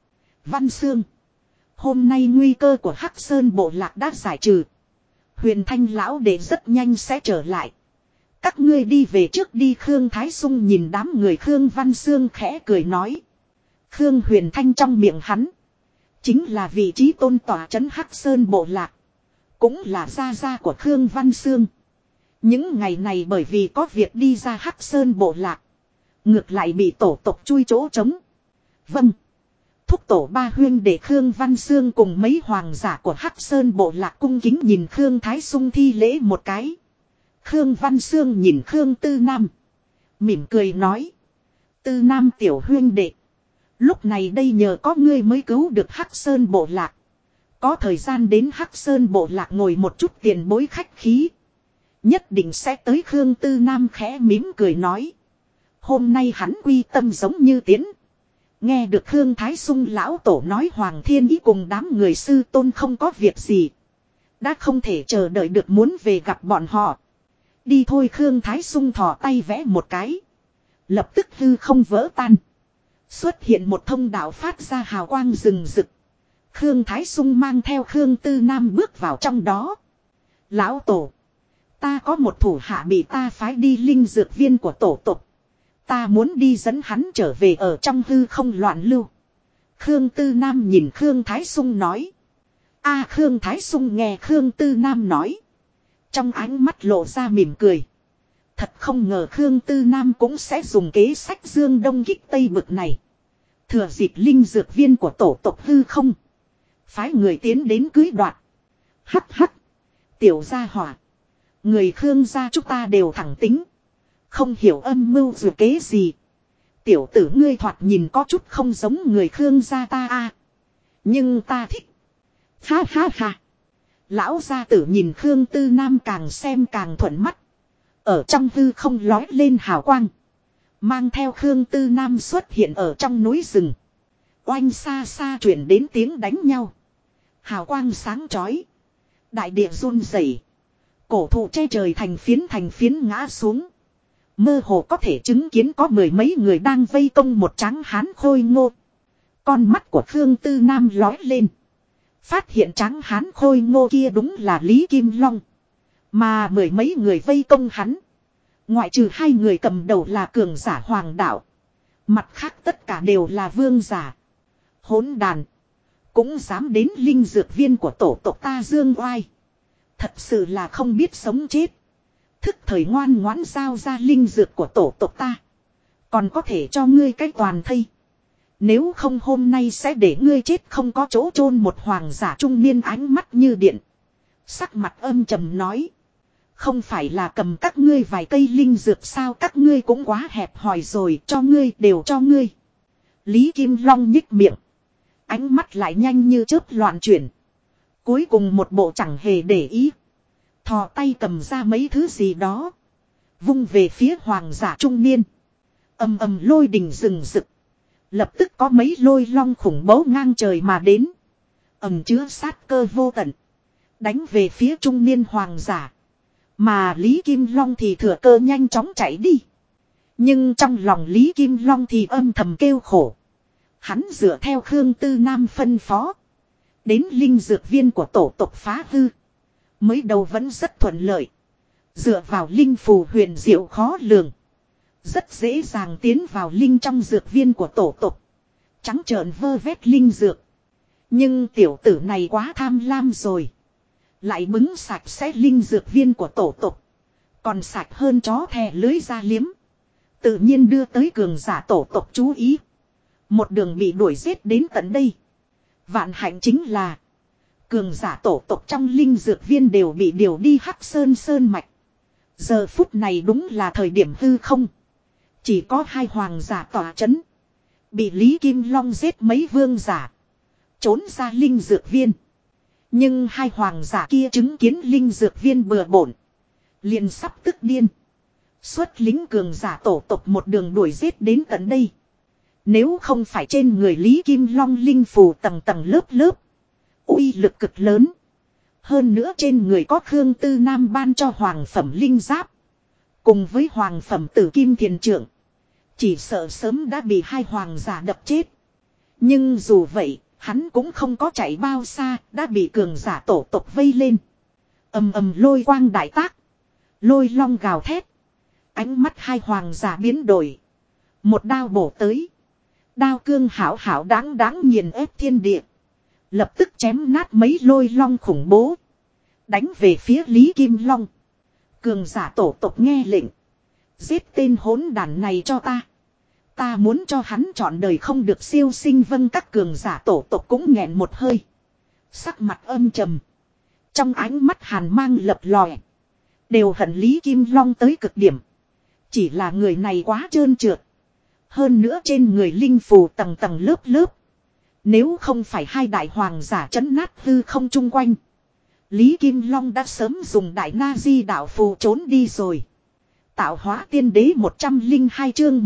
Văn Xương. Hôm nay nguy cơ của Hắc Sơn bộ lạc đã giải trừ. Huyền Thanh lão đệ rất nhanh sẽ trở lại. Các ngươi đi về trước đi. Khương Thái Sung nhìn đám người Khương Văn Xương khẽ cười nói. Khương Huyền Thanh trong miệng hắn. Chính là vị trí tôn tỏa trấn Hắc Sơn bộ lạc. Cũng là gia gia của Khương Văn Xương. Những ngày này bởi vì có việc đi ra Hắc Sơn bộ lạc. Ngược lại bị tổ tộc chui chỗ trống. Vâng. Thúc tổ ba huyên để Khương Văn Xương cùng mấy hoàng giả của Hắc Sơn bộ lạc cung kính nhìn Khương Thái Sung thi lễ một cái. Khương Văn Xương nhìn Khương Tư Nam. Mỉm cười nói. Tư Nam tiểu huyên đệ. Lúc này đây nhờ có ngươi mới cứu được Hắc Sơn bộ lạc. Có thời gian đến Hắc Sơn bộ lạc ngồi một chút tiền bối khách khí. Nhất định sẽ tới. Khương Tư Nam khẽ mỉm cười nói. Hôm nay hắn quy tâm giống như tiến. Nghe được Khương Thái Sung lão tổ nói Hoàng Thiên Ý cùng đám người sư tôn không có việc gì. Đã không thể chờ đợi được muốn về gặp bọn họ. Đi thôi. Khương Thái Sung thò tay vẽ một cái. Lập tức hư không vỡ tan. Xuất hiện một thông đạo phát ra hào quang rừng rực. Khương Thái Sung mang theo Khương Tư Nam bước vào trong đó. Lão tổ. Ta có một thủ hạ bị ta phái đi linh dược viên của tổ tộc. Ta muốn đi dẫn hắn trở về ở trong hư không loạn lưu. Khương Tư Nam nhìn Khương Thái Sung nói. Khương Thái Sung nghe Khương Tư Nam nói. Trong ánh mắt lộ ra mỉm cười. Thật không ngờ Khương Tư Nam cũng sẽ dùng kế sách dương đông kích tây bực này. Thừa dịp linh dược viên của tổ tộc hư không. Phái người tiến đến cưới đoạt. Hắc hắc. Tiểu gia hỏa. Người Khương gia chúng ta đều thẳng tính. Không hiểu âm mưu dù kế gì. Tiểu tử ngươi thoạt nhìn có chút không giống người Khương gia ta Nhưng ta thích. Ha ha ha. Lão gia tử nhìn Khương Tư Nam càng xem càng thuận mắt. Ở trong hư không lói lên hào quang. Mang theo Khương Tư Nam xuất hiện ở trong núi rừng. Oanh xa xa chuyển đến tiếng đánh nhau. Hào quang sáng chói. Đại địa run rẩy. Cổ thụ che trời thành phiến ngã xuống. Mơ hồ có thể chứng kiến có mười mấy người đang vây công một tráng hán khôi ngô. Con mắt của Khương Tư Nam lói lên. Phát hiện tráng hán khôi ngô kia đúng là Lý Kim Long. Mà mười mấy người vây công hắn. Ngoại trừ hai người cầm đầu là cường giả hoàng đạo. Mặt khác tất cả đều là vương giả. Hỗn đàn. Cũng dám đến linh dược viên của tổ tộc ta dương oai. Thật sự là không biết sống chết. Thức thời ngoan ngoãn giao ra linh dược của tổ tộc ta. Còn có thể cho ngươi cái toàn thây. Nếu không hôm nay sẽ để ngươi chết không có chỗ chôn. Một hoàng giả trung niên ánh mắt như điện. Sắc mặt âm trầm nói. Không phải là cầm các ngươi vài cây linh dược sao, các ngươi cũng quá hẹp hòi rồi, cho ngươi đều cho ngươi. Lý Kim Long nhích miệng. Ánh mắt lại nhanh như chớp loạn chuyển. Cuối cùng một bộ chẳng hề để ý. Thò tay cầm ra mấy thứ gì đó. Vung về phía hoàng giả trung niên. Ầm ầm lôi đình rừng rực. Lập tức có mấy lôi long khủng bố ngang trời mà đến. Ầm chứa sát cơ vô tận. Đánh về phía trung niên hoàng giả. Mà Lý Kim Long thì thừa cơ nhanh chóng chạy đi. Nhưng trong lòng Lý Kim Long thì âm thầm kêu khổ. Hắn dựa theo Khương Tư Nam phân phó. Đến linh dược viên của tổ tộc phá hư. Mới đầu vẫn rất thuận lợi. Dựa vào linh phù huyền diệu khó lường. Rất dễ dàng tiến vào linh trong dược viên của tổ tộc. Trắng trợn vơ vét linh dược. Nhưng tiểu tử này quá tham lam rồi. Lại bứng sạch sẽ linh dược viên của tổ tộc. Còn sạch hơn chó thè lưới ra liếm. Tự nhiên đưa tới cường giả tổ tộc chú ý. Một đường bị đuổi giết đến tận đây. Vạn hạnh chính là. Cường giả tổ tộc trong linh dược viên đều bị điều đi Hắc Sơn Sơn Mạch. Giờ phút này đúng là thời điểm hư không. Chỉ có hai hoàng giả tỏa chấn. Bị Lý Kim Long giết mấy vương giả. Trốn ra linh dược viên. Nhưng hai hoàng giả kia chứng kiến linh dược viên bừa bộn. Liền sắp tức điên. Xuất lính cường giả tổ tộc một đường đuổi giết đến tận đây. Nếu không phải trên người Lý Kim Long linh phù tầng tầng lớp lớp. Uy lực cực lớn. Hơn nữa trên người có Khương Tư Nam ban cho hoàng phẩm linh giáp. Cùng với hoàng phẩm tử kim thiền trượng. Chỉ sợ sớm đã bị hai hoàng giả đập chết. Nhưng dù vậy, Hắn cũng không có chạy bao xa, đã bị cường giả tổ tộc vây lên. Ầm ầm lôi quang đại tác. Lôi long gào thét. Ánh mắt hai hoàng giả biến đổi. Một đao bổ tới. Đao cương hảo hảo đáng đáng nghiền ép thiên địa. Lập tức chém nát mấy lôi long khủng bố. Đánh về phía Lý Kim Long. Cường giả tổ tộc nghe lệnh. Giết tên hỗn đản này cho ta. Ta muốn cho hắn trọn đời không được siêu sinh. Vâng, các cường giả tổ tộc cũng nghẹn một hơi. Sắc mặt âm trầm. Trong ánh mắt hàn mang lập lòe. Đều hận Lý Kim Long tới cực điểm. Chỉ là người này quá trơn trượt. Hơn nữa trên người linh phù tầng tầng lớp lớp. Nếu không phải hai đại hoàng giả trấn nát hư không chung quanh. Lý Kim Long đã sớm dùng đại na di đạo phù trốn đi rồi. Tạo hóa tiên đế 102 chương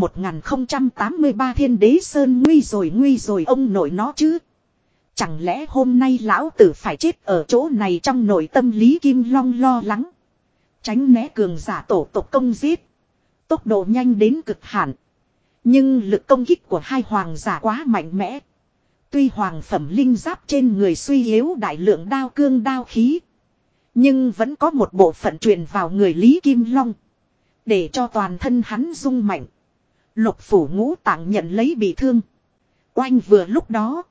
1083 thiên đế sơn nguy rồi ông nội nó chứ. Chẳng lẽ hôm nay lão tử phải chết ở chỗ này? Trong nội tâm Lý Kim Long lo lắng. Tránh né cường giả tổ tộc công giết. Tốc độ nhanh đến cực hạn. Nhưng lực công kích của hai hoàng giả quá mạnh mẽ. Tuy hoàng phẩm linh giáp trên người suy yếu đại lượng đao cương đao khí. Nhưng vẫn có một bộ phận truyền vào người Lý Kim Long. Để cho toàn thân hắn rung mạnh. Lục phủ ngũ tạng nhận lấy bị thương. Oanh, vừa lúc đó.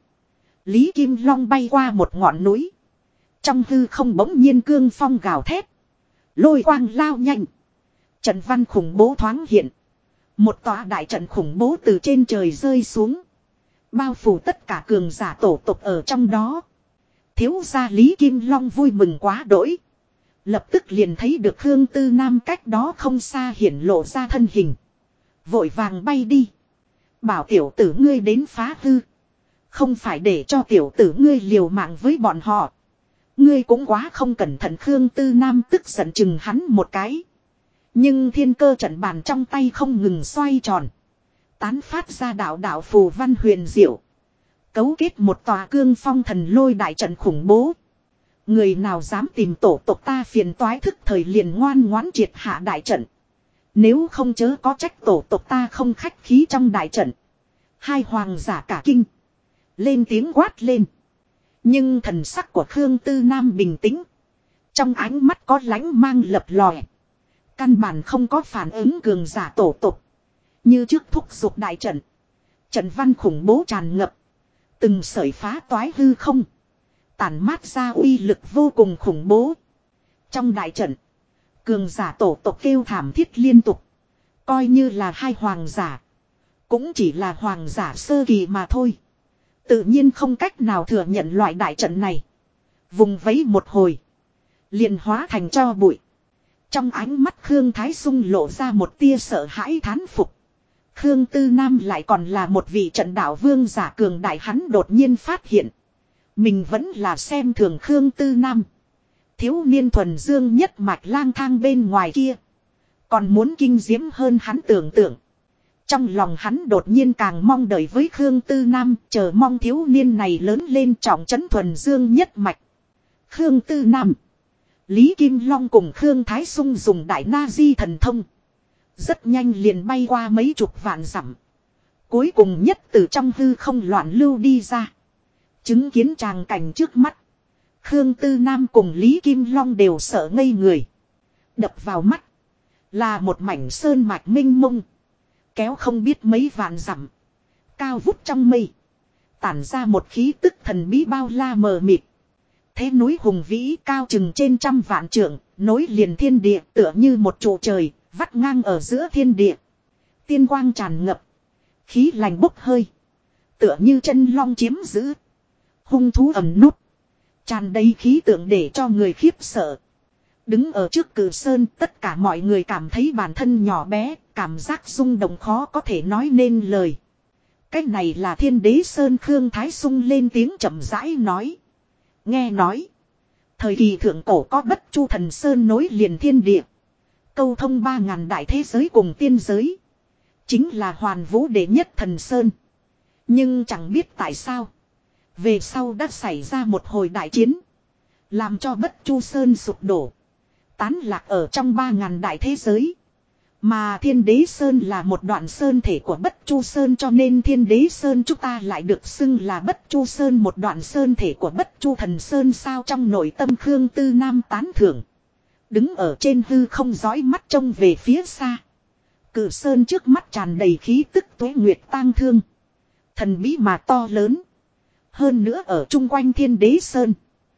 Lý Kim Long bay qua một ngọn núi. Trong hư không bỗng nhiên cương phong gào thét. Lôi quang lao nhanh. Trận văn khủng bố thoáng hiện. Một tòa đại trận khủng bố từ trên trời rơi xuống. Bao phủ tất cả cường giả tổ tộc ở trong đó. Thiếu gia Lý Kim Long vui mừng quá đỗi. Lập tức liền thấy được Khương Tư Nam cách đó không xa hiển lộ ra thân hình. Vội vàng bay đi. Bảo tiểu tử ngươi đến phá hư. Không phải để cho tiểu tử ngươi liều mạng với bọn họ. Ngươi cũng quá không cẩn thận. Khương Tư Nam tức giận chừng hắn một cái. Nhưng thiên cơ trận bàn trong tay không ngừng xoay tròn. Tán phát ra đạo phù văn huyền diệu. Cấu kết một tòa cương phong thần lôi đại trận khủng bố. Người nào dám tìm tổ tộc ta phiền toái, thức thời liền ngoan ngoãn triệt hạ đại trận. Nếu không chớ có trách tổ tộc ta không khách khí trong đại trận. Hai hoàng giả cả kinh. Lên tiếng quát lên. Nhưng thần sắc của Khương Tư Nam bình tĩnh. Trong ánh mắt có lánh mang lập lòe. Căn bản không có phản ứng cường giả tổ tộc. Như trước thúc giục đại trận. Trận văn khủng bố tràn ngập. Từng sợi phá toái hư không. Tản mát ra uy lực vô cùng khủng bố. Trong đại trận. Cường giả tổ tộc kêu thảm thiết liên tục. Coi như là hai hoàng giả. Cũng chỉ là hoàng giả sơ kỳ mà thôi. Tự nhiên không cách nào thừa nhận loại đại trận này. Vùng vẫy một hồi. Liền hóa thành tro bụi. Trong ánh mắt Khương Thái Sung lộ ra một tia sợ hãi thán phục. Khương Tư Nam lại còn là một vị trận đạo vương giả cường đại. Hắn đột nhiên phát hiện. Mình vẫn là xem thường Khương Tư Nam. Thiếu niên thuần dương nhất mạch lang thang bên ngoài kia. Còn muốn kinh diễm hơn hắn tưởng tượng. Trong lòng hắn đột nhiên càng mong đợi với Khương Tư Nam. Chờ mong thiếu niên này lớn lên trọng trấn thuần dương nhất mạch. Khương Tư Nam. Lý Kim Long cùng Khương Thái Sung dùng đại na di thần thông. Rất nhanh liền bay qua mấy chục vạn dặm. Cuối cùng nhất từ trong hư không loạn lưu đi ra. Chứng kiến tràng cảnh trước mắt. Khương Tư Nam cùng Lý Kim Long đều sợ ngây người. Đập vào mắt. Là một mảnh sơn mạch minh mông. Kéo không biết mấy vạn dặm. Cao vút trong mây. Tản ra một khí tức thần bí bao la mờ mịt. Thế núi hùng vĩ cao chừng trên trăm vạn trượng. Nối liền thiên địa tựa như một trụ trời. Vắt ngang ở giữa thiên địa. Tiên quang tràn ngập. Khí lành bốc hơi. Tựa như chân long chiếm giữ. Hung thú ẩn nút. Tràn đầy khí tượng để cho người khiếp sợ. Đứng ở trước cử sơn, tất cả mọi người cảm thấy bản thân nhỏ bé, cảm giác rung động khó có thể nói nên lời. Cái này là Thiên Đế Sơn. Khương Thái Sung lên tiếng chậm rãi nói. Nghe nói, thời kỳ thượng cổ có Bất Chu Thần Sơn nối liền thiên địa. Câu thông 3000 đại thế giới cùng tiên giới. Chính là hoàn vũ đệ nhất thần Sơn. Nhưng chẳng biết tại sao. Về sau đã xảy ra một hồi đại chiến. Làm cho Bất Chu Sơn sụp đổ. Tán lạc ở trong 3000 đại thế giới. Mà Thiên Đế Sơn là một đoạn sơn thể của Bất Chu Sơn, cho nên Thiên Đế Sơn chúng ta lại được xưng là Bất Chu Sơn, một đoạn sơn thể của Bất Chu Thần Sơn. Sao trong nội tâm Khương Tư Nam tán thưởng. Đứng ở trên hư không dõi mắt trông về phía xa. Cử sơn trước mắt tràn đầy khí tức tuế nguyệt tang thương. Thần bí mà to lớn. Hơn nữa ở chung quanh Thiên Đế Sơn.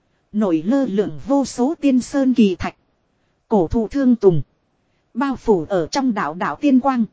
Nổi lơ lửng vô số tiên sơn kỳ thạch. Cổ thụ thương tùng. Bao phủ ở trong đạo đạo tiên quang.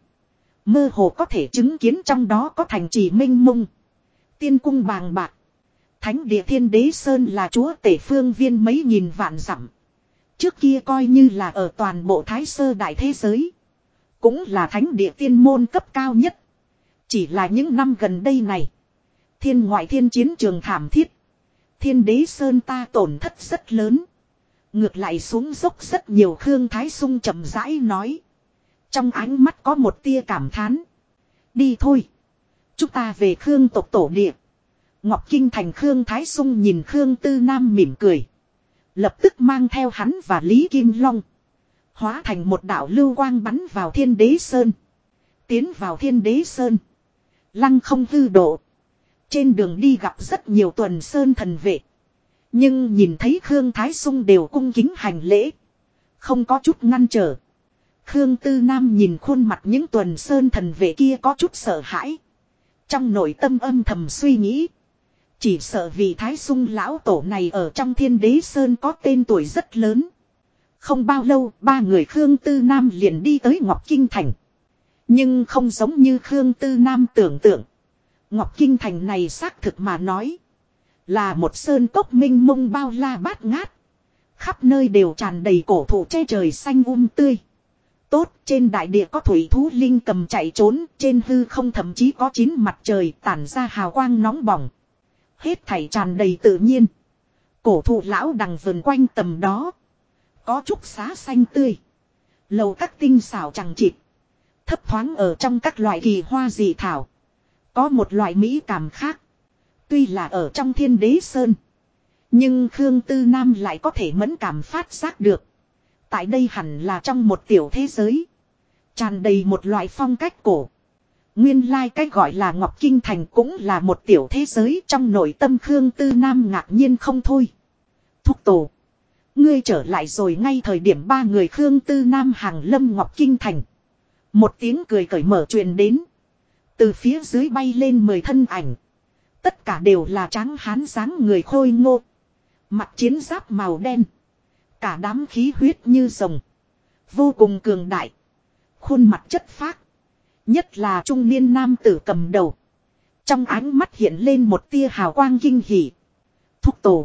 Mơ hồ có thể chứng kiến trong đó có thành trì minh mông. Tiên cung bàng bạc. Thánh địa Thiên Đế Sơn là chúa tể phương viên mấy nghìn vạn dặm. Trước kia coi như là ở toàn bộ Thái Sơ đại thế giới. Cũng là thánh địa tiên môn cấp cao nhất. Chỉ là những năm gần đây này. Thiên ngoại thiên chiến trường thảm thiết. Thiên Đế Sơn ta tổn thất rất lớn. Ngược lại xuống dốc rất nhiều. Khương Thái Sung chậm rãi nói. Trong ánh mắt có một tia cảm thán. Đi thôi. Chúng ta về Khương tộc tổ địa. Ngọc Kinh thành. Khương Thái Sung nhìn Khương Tư Nam mỉm cười. Lập tức mang theo hắn và Lý Kim Long. Hóa thành một đạo lưu quang bắn vào Thiên Đế Sơn. Tiến vào Thiên Đế Sơn. Lăng không hư độ. Trên đường đi gặp rất nhiều tuần sơn thần vệ. Nhưng nhìn thấy Khương Thái Sung đều cung kính hành lễ. Không có chút ngăn trở. Khương Tư Nam nhìn khuôn mặt những tuần sơn thần vệ kia có chút sợ hãi. Trong nội tâm âm thầm suy nghĩ. Chỉ sợ vì Thái Sung lão tổ này ở trong Thiên Đế Sơn có tên tuổi rất lớn. Không bao lâu, ba người Khương Tư Nam liền đi tới Ngọc Kinh thành. Nhưng không giống như Khương Tư Nam tưởng tượng. Ngọc Kinh thành này xác thực mà nói. Là một sơn cốc minh mông bao la bát ngát. Khắp nơi đều tràn đầy cổ thụ che trời xanh tươi. Tốt, trên đại địa có thủy thú linh cầm chạy trốn. Trên hư không thậm chí có 9 mặt trời tản ra hào quang nóng bỏng. Hết thảy tràn đầy tự nhiên. Cổ thụ lão đằng vần quanh tầm đó. Có trúc xá xanh tươi. Lầu các tinh xảo chẳng chịt. Thấp thoáng ở trong các loại kỳ hoa dị thảo. Có một loại mỹ cảm khác. Tuy là ở trong Thiên Đế Sơn. Nhưng Khương Tư Nam lại có thể mẫn cảm phát giác được. Tại đây hẳn là trong một tiểu thế giới. Tràn đầy một loại phong cách cổ. Nguyên lai cái gọi là Ngọc Kinh Thành cũng là một tiểu thế giới. Trong nội tâm Khương Tư Nam ngạc nhiên không thôi. Thúc tổ. Ngươi trở lại rồi. Ngay thời điểm ba người Khương Tư Nam hàng lâm Ngọc Kinh Thành. Một tiếng cười cởi mở truyền đến. Từ phía dưới bay lên 10 thân ảnh. Tất cả đều là tráng hán dáng người khôi ngô. Mặc chiến giáp màu đen. Cả đám khí huyết như rồng. Vô cùng cường đại. Khuôn mặt chất phác. Nhất là trung niên nam tử cầm đầu. Trong ánh mắt hiện lên một tia hào quang kinh hỉ. Thúc tổ.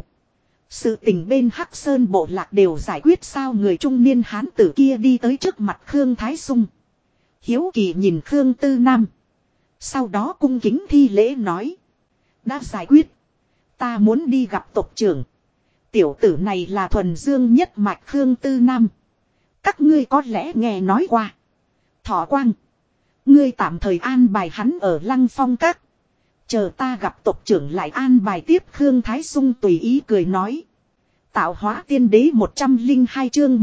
Sự tình bên Hắc Sơn bộ lạc đều giải quyết sao? Người trung niên hán tử kia đi tới trước mặt Khương Thái Sung. Hiếu kỳ nhìn Khương Tư Nam. Sau đó cung kính thi lễ nói. Đã giải quyết. Ta muốn đi gặp tộc trưởng. Tiểu tử này là thuần dương nhất mạch Khương Tư Nam. Các ngươi có lẽ nghe nói qua. Thọ Quang. Ngươi tạm thời an bài hắn ở Lăng Phong Các. Chờ ta gặp tộc trưởng lại an bài tiếp. Khương Thái Sung tùy ý cười nói. Tạo hóa tiên đế 102 chương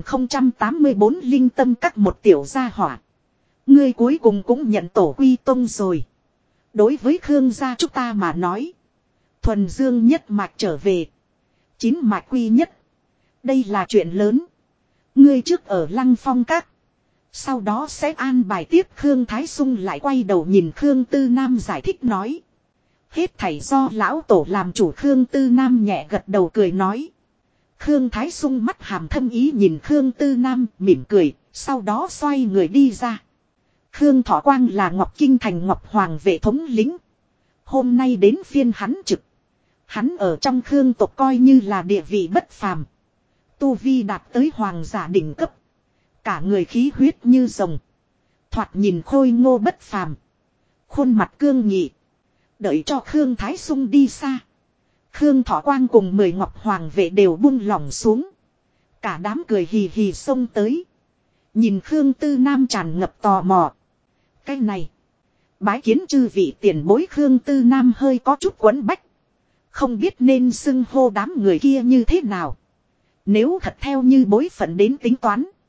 1084 linh tâm các một tiểu gia hỏa. Ngươi cuối cùng cũng nhận tổ quy tông rồi. Đối với Khương gia chúng ta mà nói. Thuần dương nhất mạch trở về. 9 mạch quy nhất. Đây là chuyện lớn. Ngươi trước ở Lăng Phong Các. Sau đó sẽ an bài tiếp. Khương Thái Sung lại quay đầu nhìn Khương Tư Nam giải thích nói. Hết thảy do lão tổ làm chủ. Khương Tư Nam nhẹ gật đầu cười nói. Khương Thái Sung mắt hàm thâm ý nhìn Khương Tư Nam mỉm cười. Sau đó xoay người đi ra. Khương Thọ Quang là Ngọc Kinh thành Ngọc Hoàng vệ thống lĩnh. Hôm nay đến phiên hắn trực. Hắn ở trong Khương tộc coi như là địa vị bất phàm. Tu vi đạt tới hoàng giả đỉnh cấp. Cả người khí huyết như rồng. Thoạt nhìn khôi ngô bất phàm. Khuôn mặt cương nghị. Đợi cho Khương Thái Sung đi xa. Khương Thọ Quang cùng 10 Ngọc Hoàng vệ đều buông lỏng xuống. Cả đám cười hì hì xông tới. Nhìn Khương Tư Nam tràn ngập tò mò. Cái này. Bái kiến chư vị tiền bối. Khương Tư Nam hơi có chút quấn bách. Không biết nên xưng hô đám người kia như thế nào. Nếu thật theo như bối phận đến tính toán.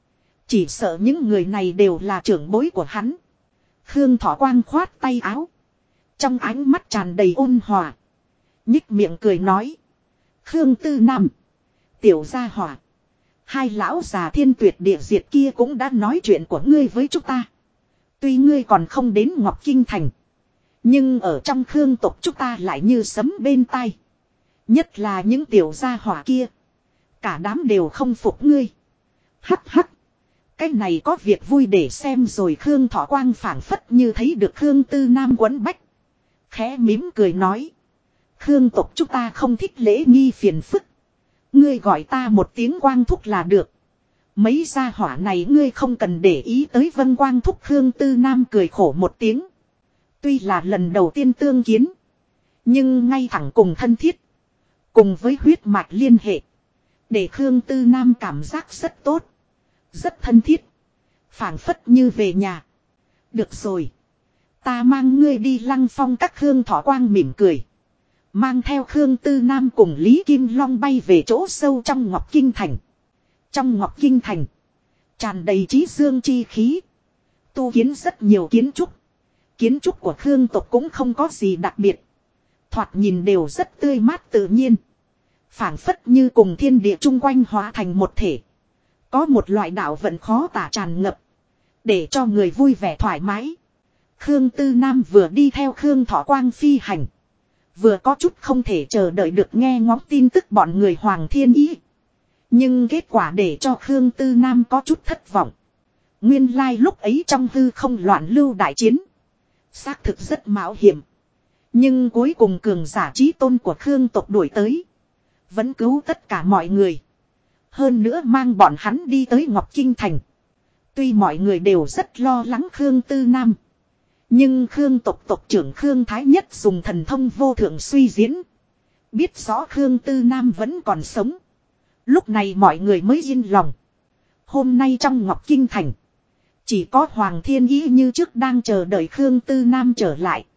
Chỉ sợ những người này đều là trưởng bối của hắn. Khương Thọ Quang khoát tay áo. Trong ánh mắt tràn đầy ôn hòa. Nhích miệng cười nói. Khương Tư Nam. Tiểu gia hỏa. Hai lão già thiên tuyệt địa diệt kia cũng đã nói chuyện của ngươi với chúng ta. Tuy ngươi còn không đến Ngọc Kinh Thành. Nhưng ở trong Khương tộc chúng ta lại như sấm bên tai. Nhất là những tiểu gia hỏa kia. Cả đám đều không phục ngươi. Hắc hắc. Cái này có việc vui để xem rồi. Khương Thọ Quang phảng phất như thấy được Khương Tư Nam quấn bách. Khẽ mím cười nói. Khương tộc chúng ta không thích lễ nghi phiền phức. Ngươi gọi ta một tiếng Quang Thúc là được. Mấy gia hỏa này ngươi không cần để ý tới. Vân Quang Thúc. Khương Tư Nam cười khổ một tiếng. Tuy là lần đầu tiên tương kiến. Nhưng ngay thẳng cùng thân thiết. Cùng với huyết mạch liên hệ. Để Khương Tư Nam cảm giác rất tốt. Rất thân thiết. Phảng phất như về nhà. Được rồi. Ta mang ngươi đi Lăng Phong các. Khương Thọ Quang mỉm cười. Mang theo Khương Tư Nam cùng Lý Kim Long bay về chỗ sâu trong Ngọc Kinh Thành. Trong Ngọc Kinh Thành. Tràn đầy trí dương chi khí. Tu kiến rất nhiều kiến trúc. Kiến trúc của Khương tộc cũng không có gì đặc biệt. Thoạt nhìn đều rất tươi mát tự nhiên. Phảng phất như cùng thiên địa chung quanh hóa thành một thể. Có một loại đạo vận khó tả tràn ngập. Để cho người vui vẻ thoải mái. Khương Tư Nam vừa đi theo Khương Thọ Quang phi hành. Vừa có chút không thể chờ đợi được nghe ngóng tin tức bọn người Hoàng Thiên Ý. Nhưng kết quả để cho Khương Tư Nam có chút thất vọng. Nguyên lai lúc ấy trong hư không loạn lưu đại chiến. Xác thực rất mạo hiểm. Nhưng cuối cùng cường giả chí tôn của Khương tộc đuổi tới. Vẫn cứu tất cả mọi người. Hơn nữa mang bọn hắn đi tới Ngọc Kinh Thành. Tuy mọi người đều rất lo lắng Khương Tư Nam. Nhưng Khương tộc trưởng Khương Thái Nhất dùng thần thông vô thượng suy diễn. Biết rõ Khương Tư Nam vẫn còn sống. Lúc này mọi người mới yên lòng. Hôm nay trong Ngọc Kinh Thành. Chỉ có Hoàng Thiên Ý như trước đang chờ đợi Khương Tư Nam trở lại.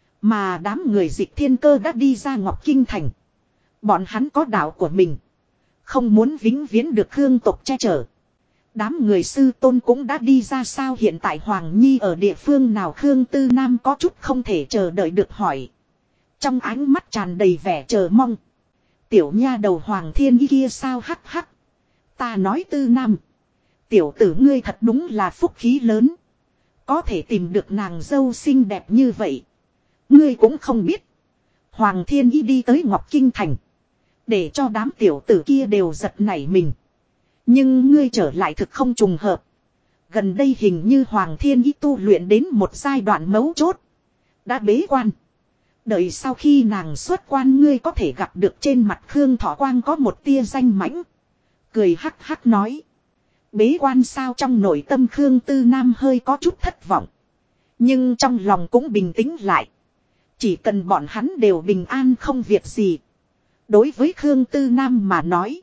Mà đám người Dịch Thiên Cơ đã đi ra Ngọc Kinh Thành. Bọn hắn có đạo của mình. Không muốn vĩnh viễn được Khương tộc che chở. Đám người sư tôn cũng đã đi ra sao hiện tại Hoàng Nhi ở địa phương nào. Khương Tư Nam có chút không thể chờ đợi được hỏi. Trong ánh mắt tràn đầy vẻ chờ mong. Tiểu nha đầu Hoàng Thiên Ý kia sao hắc hắc. Ta nói Tư Nam. Tiểu tử ngươi thật đúng là phúc khí lớn. Có thể tìm được nàng dâu xinh đẹp như vậy. Ngươi cũng không biết. Hoàng Thiên Ý đi tới Ngọc Kinh Thành. Để cho đám tiểu tử kia đều giật nảy mình. Nhưng ngươi trở lại thực không trùng hợp. Gần đây hình như Hoàng Thiên Ý tu luyện đến một giai đoạn mấu chốt. Đã bế quan. Đợi sau khi nàng xuất quan ngươi có thể gặp được trên mặt Khương Thọ Quang có một tia danh mãnh. Cười hắc hắc nói. Bế quan sao trong nội tâm Khương Tư Nam hơi có chút thất vọng. Nhưng trong lòng cũng bình tĩnh lại. Chỉ cần bọn hắn đều bình an không việc gì. Đối với Khương Tư Nam mà nói.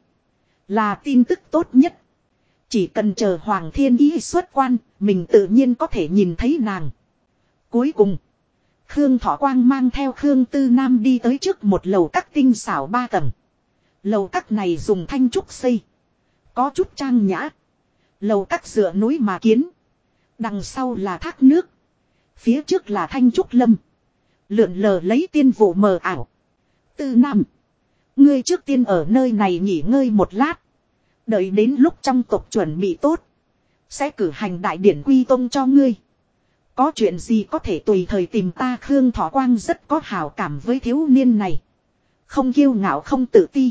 Là tin tức tốt nhất. Chỉ cần chờ Hoàng Thiên Ý xuất quan. Mình tự nhiên có thể nhìn thấy nàng. Cuối cùng. Khương Thọ Quang mang theo Khương Tư Nam đi tới trước một lầu các tinh xảo 3 tầng. Lầu các này dùng thanh trúc xây. Có chút trang nhã. Lầu các dựa núi mà kiến. Đằng sau là thác nước. Phía trước là thanh trúc lâm. Lượn lờ lấy tiên vụ mờ ảo. Tư Nam. Ngươi trước tiên ở nơi này nghỉ ngơi một lát. Đợi đến lúc trong tộc chuẩn bị tốt. Sẽ cử hành đại điển quy tông cho ngươi. Có chuyện gì có thể tùy thời tìm ta. Khương Thọ Quang rất có hảo cảm với thiếu niên này. Không kiêu ngạo không tự ti.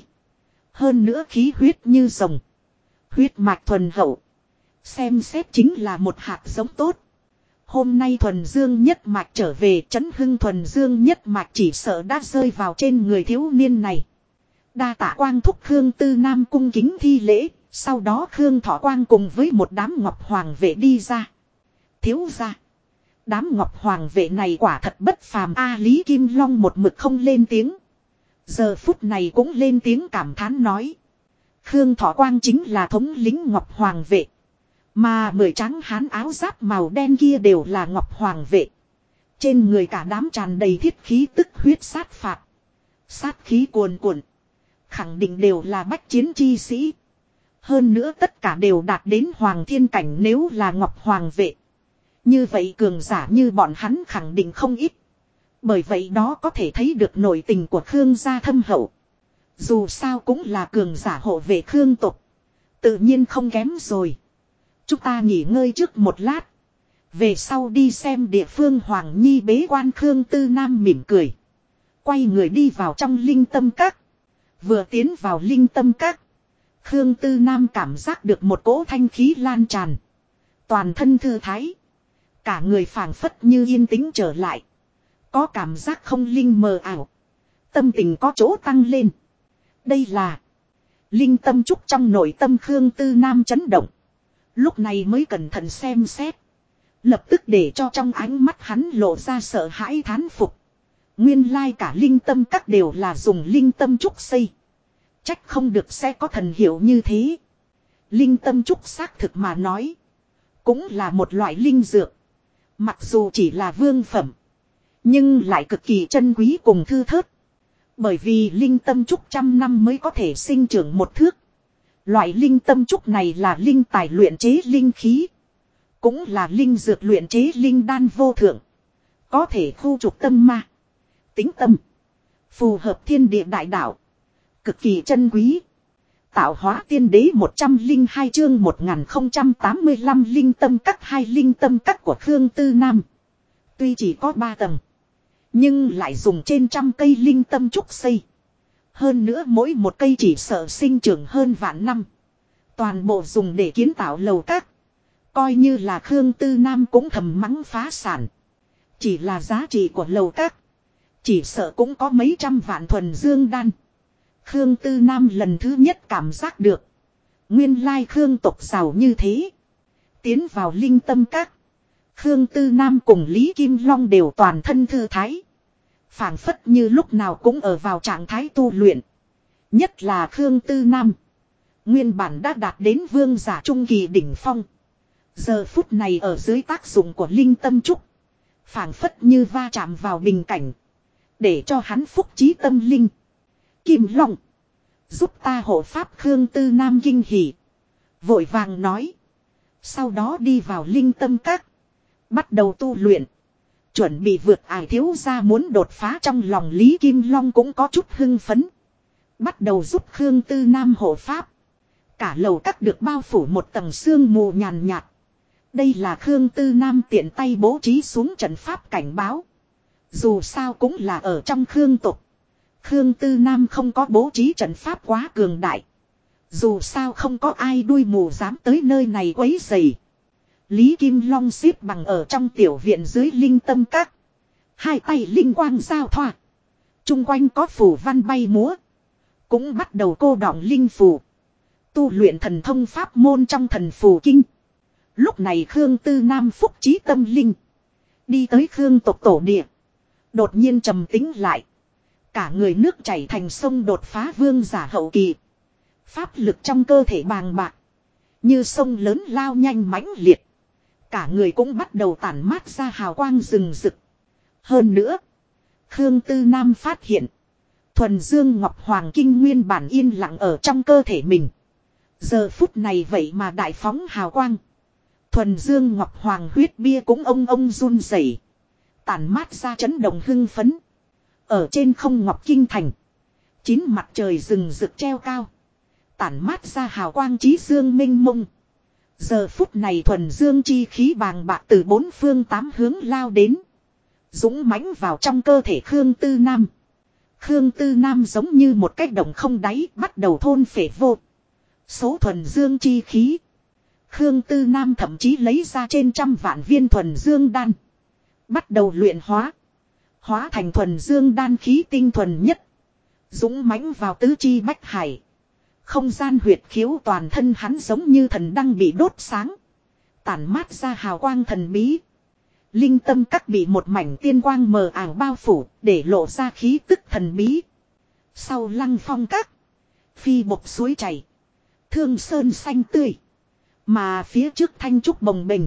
Hơn nữa khí huyết như rồng. Huyết mạch thuần hậu. Xem xét chính là một hạt giống tốt. Hôm nay thuần dương nhất mạch trở về Trấn Hưng thuần dương nhất mạch chỉ sợ đã rơi vào trên người thiếu niên này. Đa tạ Quang thúc. Khương Tư Nam cung kính thi lễ. Sau đó Khương Thọ Quang cùng với một đám ngọc hoàng vệ đi ra. Thiếu ra. Đám ngọc hoàng vệ này quả thật bất phàm. Lý Kim Long một mực không lên tiếng. Giờ phút này cũng lên tiếng cảm thán nói. Khương Thọ Quang chính là thống lĩnh ngọc hoàng vệ. Mà 10 trắng hán áo giáp màu đen kia đều là ngọc hoàng vệ. Trên người cả đám tràn đầy thiết khí tức huyết sát phạt. Sát khí cuồn cuộn. Khẳng định đều là bách chiến chi sĩ. Hơn nữa tất cả đều đạt đến hoàng thiên cảnh, nếu là Ngọc Hoàng vệ. Như vậy cường giả như bọn hắn khẳng định không ít. Bởi vậy đó có thể thấy được nội tình của Khương gia thâm hậu. Dù sao cũng là cường giả hộ vệ Khương tộc. Tự nhiên không kém rồi. Chúng ta nghỉ ngơi trước một lát. Về sau đi xem địa phương Hoàng Nhi bế quan. Khương Tư Nam mỉm cười. Quay người đi vào trong linh tâm các. Vừa tiến vào linh tâm các. Khương Tư Nam cảm giác được một cỗ thanh khí lan tràn. Toàn thân thư thái. Cả người phảng phất như yên tĩnh trở lại. Có cảm giác không linh mờ ảo. Tâm tình có chỗ tăng lên. Đây là linh tâm trúc trong nội tâm Khương Tư Nam chấn động. Lúc này mới cẩn thận xem xét. Lập tức để cho trong ánh mắt hắn lộ ra sợ hãi thán phục. Nguyên lai cả linh tâm các đều là dùng linh tâm trúc xây. Trách không được sẽ có thần hiệu như thế. Linh tâm trúc xác thực mà nói. Cũng là một loại linh dược. Mặc dù chỉ là vương phẩm. Nhưng lại cực kỳ chân quý cùng thư thớt. Bởi vì linh tâm trúc trăm năm mới có thể sinh trưởng một thước. Loại linh tâm trúc này là linh tài luyện chế linh khí. Cũng là linh dược luyện chế linh đan vô thượng. Có thể khu trục tâm ma. Tính tâm. Phù hợp thiên địa đại đạo. Cực kỳ chân quý. Tạo hóa tiên đế 102 chương 1085 linh tâm các. Hai linh tâm các của Khương Tư Nam. Tuy chỉ có 3 tầng. Nhưng lại dùng trên trăm cây linh tâm trúc xây. Hơn nữa mỗi một cây chỉ sợ sinh trưởng hơn vạn năm. Toàn bộ dùng để kiến tạo lầu các. Coi như là Khương Tư Nam cũng thầm mắng phá sản. Chỉ là giá trị của lầu các. Chỉ sợ cũng có mấy trăm vạn thuần dương đan. Khương Tư Nam lần thứ nhất cảm giác được. Nguyên lai Khương tộc giàu như thế. Tiến vào linh tâm các. Khương Tư Nam cùng Lý Kim Long đều toàn thân thư thái. Phảng phất như lúc nào cũng ở vào trạng thái tu luyện. Nhất là Khương Tư Nam. Nguyên bản đã đạt đến vương giả trung kỳ đỉnh phong. Giờ phút này ở dưới tác dụng của linh tâm trúc. Phảng phất như va chạm vào bình cảnh. Để cho hắn phúc trí tâm linh. Kim Long. Giúp ta hộ pháp. Khương Tư Nam kinh hỉ. Vội vàng nói. Sau đó đi vào linh tâm các. Bắt đầu tu luyện. Chuẩn bị vượt ải thiếu gia muốn đột phá. Trong lòng Lý Kim Long cũng có chút hưng phấn. Bắt đầu giúp Khương Tư Nam hộ pháp. Cả lầu các được bao phủ một tầng sương mù nhàn nhạt. Đây là Khương Tư Nam tiện tay bố trí xuống trận pháp cảnh báo. Dù sao cũng là ở trong Khương tộc. Khương Tư Nam không có bố trí trận pháp quá cường đại. Dù sao không có ai đuôi mù dám tới nơi này quấy rầy. Lý Kim Long xếp bằng ở trong tiểu viện dưới linh tâm các. Hai tay linh quang giao thoa. Trung quanh có phù văn bay múa. Cũng bắt đầu cô đọng linh phù. Tu luyện thần thông pháp môn trong thần phù kinh. Lúc này Khương Tư Nam phúc trí tâm linh. Đi tới Khương tộc tổ địa. Đột nhiên trầm tĩnh lại. Cả người nước chảy thành sông đột phá vương giả hậu kỳ. Pháp lực trong cơ thể bàng bạc. Như sông lớn lao nhanh mãnh liệt. Cả người cũng bắt đầu tản mát ra hào quang rừng rực. Hơn nữa. Khương Tư Nam phát hiện. Thuần Dương Ngọc Hoàng Kinh nguyên bản yên lặng ở trong cơ thể mình. Giờ phút này vậy mà đại phóng hào quang. Thuần Dương Ngọc Hoàng huyết bia cũng ông run rẩy, tản mát ra chấn động hưng phấn. Ở trên không Ngọc Kinh thành. 9 mặt trời rừng rực treo cao. Tản mát ra hào quang chí dương minh mông. Giờ phút này thuần dương chi khí bàng bạc từ 4 phương 8 hướng lao đến. Dũng mãnh vào trong cơ thể Khương Tư Nam. Khương Tư Nam giống như một cái động không đáy bắt đầu thôn phệ vô số thuần dương chi khí. Khương Tư Nam thậm chí lấy ra trên trăm vạn viên thuần dương đan. Bắt đầu luyện hóa. Hóa thành thuần dương đan khí tinh thuần nhất. Dũng mãnh vào tứ chi bách hải. Không gian huyệt khiếu toàn thân hắn giống như thần đang bị đốt sáng. Tản mát ra hào quang thần bí. Linh tâm các bị một mảnh tiên quang mờ ảo bao phủ để lộ ra khí tức thần bí. Sau Lăng Phong các. Phi bộc suối chảy. Thương sơn xanh tươi. Mà phía trước thanh trúc bồng bềnh.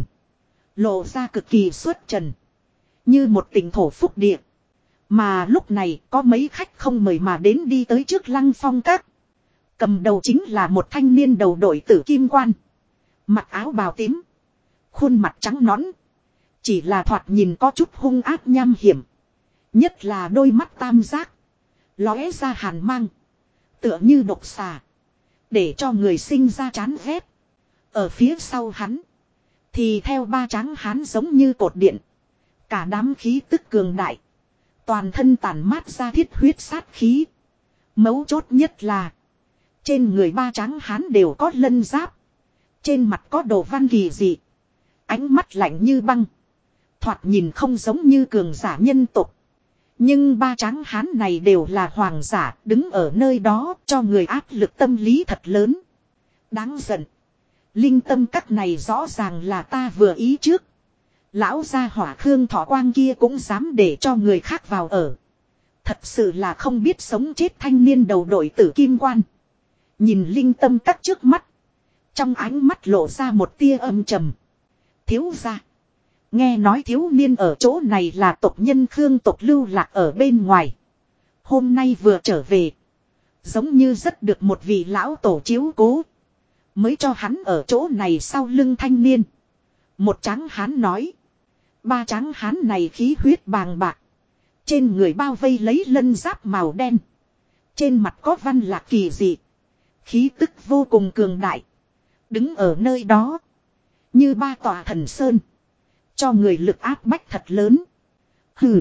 Lộ ra cực kỳ xuất trần. Như một tỉnh thổ phúc địa. Mà lúc này có mấy khách không mời mà đến đi tới trước Lăng Phong các. Cầm đầu chính là một thanh niên đầu đội tử kim quan. Mặc áo bào tím. Khuôn mặt trắng nõn. Chỉ là thoạt nhìn có chút hung ác nham hiểm. Nhất là đôi mắt tam giác. Lóe ra hàn mang. Tựa như độc xà. Để cho người sinh ra chán ghét. Ở phía sau hắn. Thì theo ba tráng hán giống như cột điện. Cả đám khí tức cường đại. Toàn thân tản mát ra thiết huyết sát khí. Mấu chốt nhất là. Trên người ba tráng hán đều có lân giáp. Trên mặt có đồ văn kỳ dị. Ánh mắt lạnh như băng. Thoạt nhìn không giống như cường giả nhân tộc. Nhưng ba tráng hán này đều là hoàng giả. Đứng ở nơi đó cho người áp lực tâm lý thật lớn. Đáng giận. Linh tâm các này rõ ràng là ta vừa ý trước. Lão gia hỏa Khương Thọ Quang kia cũng dám để cho người khác vào ở. Thật sự là không biết sống chết thanh niên đầu đội tử kim quan. Nhìn linh tâm các trước mắt. Trong ánh mắt lộ ra một tia âm trầm. Thiếu gia. Nghe nói thiếu niên ở chỗ này là tộc nhân Khương tộc lưu lạc ở bên ngoài. Hôm nay vừa trở về. Giống như rất được một vị lão tổ chiếu cố. Mới cho hắn ở chỗ này sau lưng thanh niên. Một tráng hán nói. Ba tráng hán này khí huyết bàng bạc. Trên người bao vây lấy lân giáp màu đen. Trên mặt có văn lạc kỳ dị. Khí tức vô cùng cường đại. Đứng ở nơi đó. Như ba tòa thần sơn. Cho người lực áp bách thật lớn. Hừ.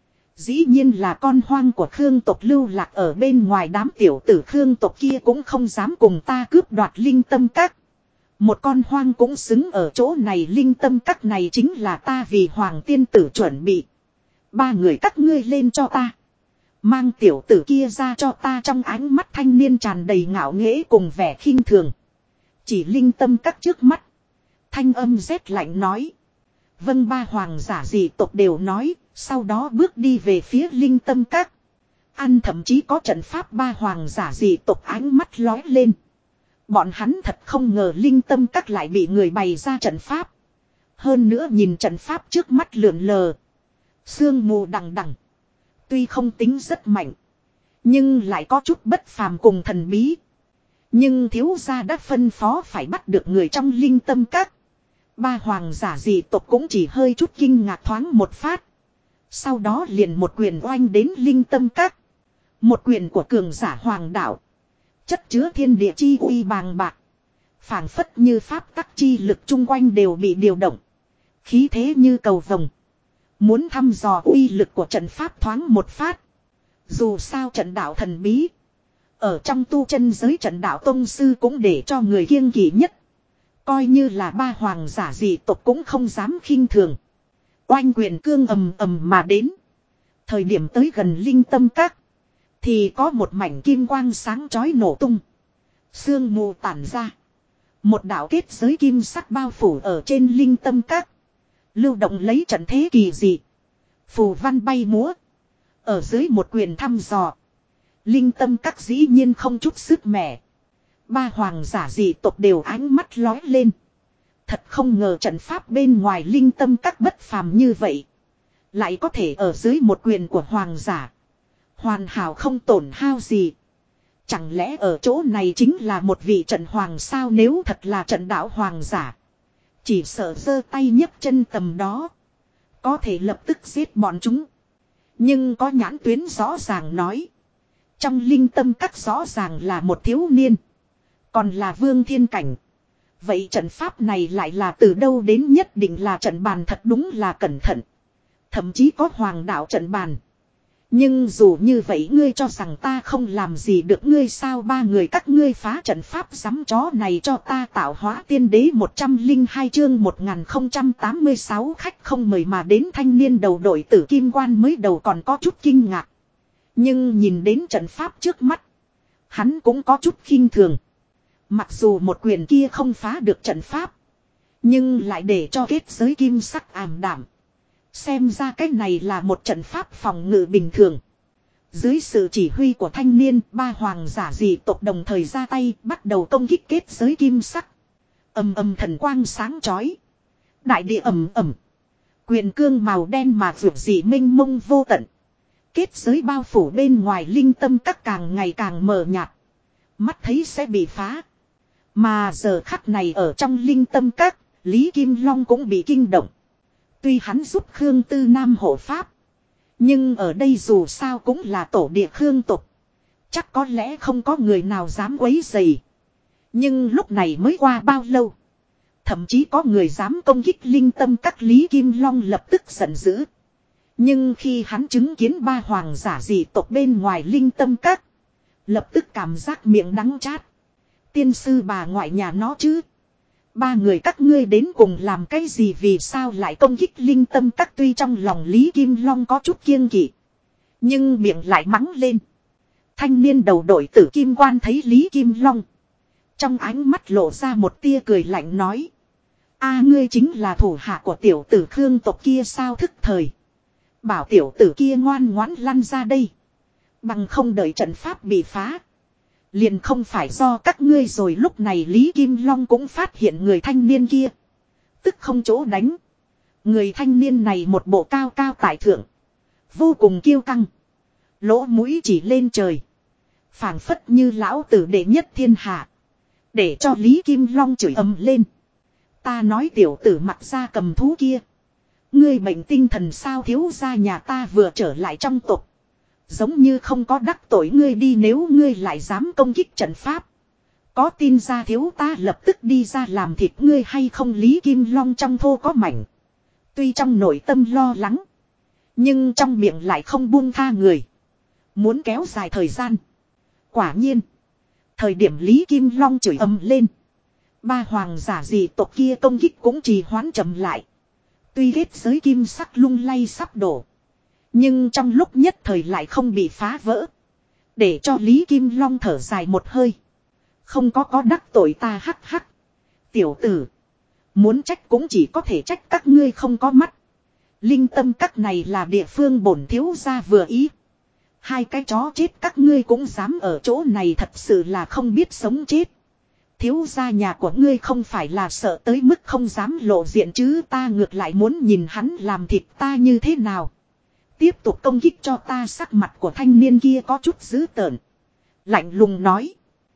Dĩ nhiên là con hoang của Khương tộc lưu lạc ở bên ngoài đám tiểu tử Khương tộc kia cũng không dám cùng ta cướp đoạt linh tâm các. Một con hoang cũng xứng ở chỗ này linh tâm các này chính là ta vì hoàng tiên tử chuẩn bị. Ba người các ngươi lên cho ta. Mang tiểu tử kia ra cho ta trong ánh mắt thanh niên tràn đầy ngạo nghễ cùng vẻ khinh thường. Chỉ linh tâm các trước mắt. Thanh âm rét lạnh nói. Vâng ba hoàng giả dị tộc đều nói. Sau đó bước đi về phía linh tâm các. Ăn thậm chí có trận pháp ba hoàng giả dị tộc ánh mắt lóe lên. Bọn hắn thật không ngờ linh tâm các lại bị người bày ra trận pháp. Hơn nữa nhìn trận pháp trước mắt lượn lờ. Sương mù đằng đằng. Tuy không tính rất mạnh. Nhưng lại có chút bất phàm cùng thần bí. Nhưng thiếu gia đã phân phó phải bắt được người trong linh tâm các. Ba hoàng giả dị tộc cũng chỉ hơi chút kinh ngạc thoáng một phát. Sau đó liền một quyền oanh đến linh tâm các. Một quyền của cường giả hoàng đạo. Chất chứa thiên địa chi uy bàng bạc. Phảng phất như pháp tắc chi lực chung quanh đều bị điều động. Khí thế như cầu vồng. Muốn thăm dò uy lực của trận pháp thoáng một phát. Dù sao trận đạo thần bí. Ở trong tu chân giới trận đạo tông sư cũng để cho người kiêng kỵ nhất. Coi như là ba hoàng giả dị tộc cũng không dám khinh thường. Oanh quyền cương ầm ầm mà đến. Thời điểm tới gần linh tâm các. Thì có một mảnh kim quang sáng chói nổ tung. Sương mù tản ra. Một đạo kết giới kim sắc bao phủ ở trên linh tâm các. Lưu động lấy trận thế kỳ dị. Phù văn bay múa. Ở dưới một quyền thăm dò. Linh tâm các dĩ nhiên không chút sức mẻ. Ba hoàng giả dị tộc đều ánh mắt lóe lên. Thật không ngờ trận pháp bên ngoài linh tâm các bất phàm như vậy. Lại có thể ở dưới một quyền của hoàng giả. Hoàn hảo không tổn hao gì. Chẳng lẽ ở chỗ này chính là một vị trận hoàng sao nếu thật là trận đạo hoàng giả. Chỉ sợ giơ tay nhấc chân tầm đó. Có thể lập tức giết bọn chúng. Nhưng có nhãn tuyến rõ ràng nói. Trong linh tâm các rõ ràng là một thiếu niên. Còn là vương thiên cảnh. Vậy trận pháp này lại là từ đâu đến nhất định là trận bàn thật đúng là cẩn thận. Thậm chí có hoàng đạo trận bàn. Nhưng dù như vậy ngươi cho rằng ta không làm gì được ngươi sao ba người các ngươi phá trận pháp sắm chó này cho ta tạo hóa tiên đế 102 chương 1086 khách không mời mà đến thanh niên đầu đội tử kim quan mới đầu còn có chút kinh ngạc. Nhưng nhìn đến trận pháp trước mắt. Hắn cũng có chút khinh thường. Mặc dù một quyền kia không phá được trận pháp. Nhưng lại để cho kết giới kim sắc ảm đạm. Xem ra cái này là một trận pháp phòng ngự bình thường. Dưới sự chỉ huy của thanh niên, ba hoàng giả dị tộc đồng thời ra tay bắt đầu công kích kết giới kim sắc. Ầm ầm thần quang sáng chói. Đại địa ầm ầm. Quyền cương màu đen mà vượt dị mênh mông vô tận. Kết giới bao phủ bên ngoài linh tâm các càng ngày càng mờ nhạt. mắt thấy sẽ bị phá. Mà giờ khắc này ở trong linh tâm các, Lý Kim Long cũng bị kinh động. Tuy hắn giúp Khương Tư Nam hộ pháp. Nhưng ở đây dù sao cũng là tổ địa Khương tộc. Chắc có lẽ không có người nào dám quấy rầy. Nhưng lúc này mới qua bao lâu. Thậm chí có người dám công kích linh tâm các, Lý Kim Long lập tức giận dữ. Nhưng khi hắn chứng kiến ba hoàng giả dị tộc bên ngoài linh tâm các. Lập tức cảm giác miệng đắng chát. Tiên sư bà ngoại nhà nó chứ. Ba người các ngươi đến cùng làm cái gì, vì sao lại công kích linh tâm các, tuy trong lòng Lý Kim Long có chút kiêng kỵ. Nhưng miệng lại mắng lên. Thanh niên đầu đội tử Kim Quan thấy Lý Kim Long. Trong ánh mắt lộ ra một tia cười lạnh nói. A ngươi chính là thủ hạ của tiểu tử Khương tộc kia sao, thức thời. Bảo tiểu tử kia ngoan ngoãn lăn ra đây. Bằng không đợi trận pháp bị phá. Liền không phải do các ngươi rồi. Lúc này Lý Kim Long cũng phát hiện người thanh niên kia. Tức không chỗ đánh. Người thanh niên này một bộ cao cao tại thượng. Vô cùng kiêu căng. Lỗ mũi chỉ lên trời. Phảng phất như lão tử đệ nhất thiên hạ. Để cho Lý Kim Long chửi ầm lên. Ta nói tiểu tử mặc ra cầm thú kia. Ngươi bệnh tinh thần sao, thiếu gia nhà ta vừa trở lại trong tộc. Giống như không có đắc tội ngươi đi, nếu ngươi lại dám công kích trận pháp. Có tin ra thiếu ta lập tức đi ra làm thịt ngươi hay không. Lý Kim Long trong thô có mảnh. Tuy trong nội tâm lo lắng. Nhưng trong miệng lại không buông tha người. Muốn kéo dài thời gian. Quả nhiên. Thời điểm Lý Kim Long chửi ầm lên. Ba hoàng giả dị tộc kia công kích cũng trì hoãn chậm lại. Tuy kết giới kim sắc lung lay sắp đổ. Nhưng trong lúc nhất thời lại không bị phá vỡ. Để cho Lý Kim Long thở dài một hơi. Không có đắc tội ta, hắc hắc. Tiểu tử. Muốn trách cũng chỉ có thể trách các ngươi không có mắt. Linh tâm các này là địa phương bổn thiếu gia vừa ý. Hai cái chó chết các ngươi cũng dám ở chỗ này, thật sự là không biết sống chết. Thiếu gia nhà của ngươi không phải là sợ tới mức không dám lộ diện chứ, ta ngược lại muốn nhìn hắn làm thịt ta như thế nào. Tiếp tục công kích cho ta. Sắc mặt của thanh niên kia có chút dữ tợn. Lạnh lùng nói.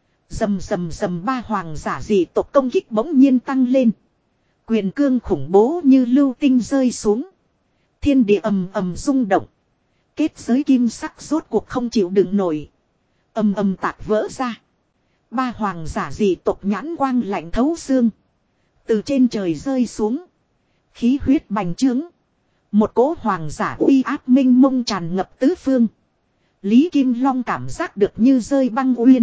Rầm rầm rầm, ba hoàng giả dị tộc công kích bỗng nhiên tăng lên. Quyền cương khủng bố như lưu tinh rơi xuống. Thiên địa ầm ầm rung động. Kết giới kim sắc rốt cuộc không chịu đựng nổi. Ầm ầm tạc vỡ ra. Ba hoàng giả dị tộc nhãn quang lạnh thấu xương. Từ trên trời rơi xuống. Khí huyết bành trướng. Một cỗ hoàng giả uy áp minh mông tràn ngập tứ phương. Lý Kim Long cảm giác được như rơi băng uyên.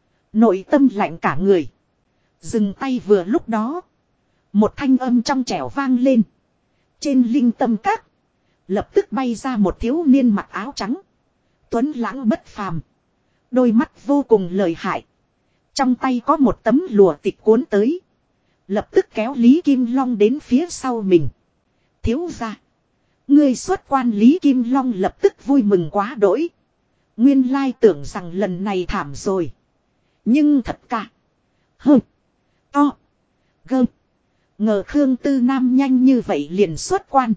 Nội tâm lạnh cả người. Dừng tay vừa lúc đó. Một thanh âm trong trẻo vang lên. Trên linh tâm các. Lập tức bay ra một thiếu niên mặc áo trắng. Tuấn lãng bất phàm. Đôi mắt vô cùng lợi hại. Trong tay có một tấm lụa tịch cuốn tới. Lập tức kéo Lý Kim Long đến phía sau mình. Thiếu gia. Ngươi xuất quan. Lý Kim Long lập tức vui mừng quá đỗi. Nguyên lai tưởng rằng lần này thảm rồi. Nhưng thật cả. Hơ. To. Gơ. Ngờ Khương Tư Nam nhanh như vậy liền xuất quan.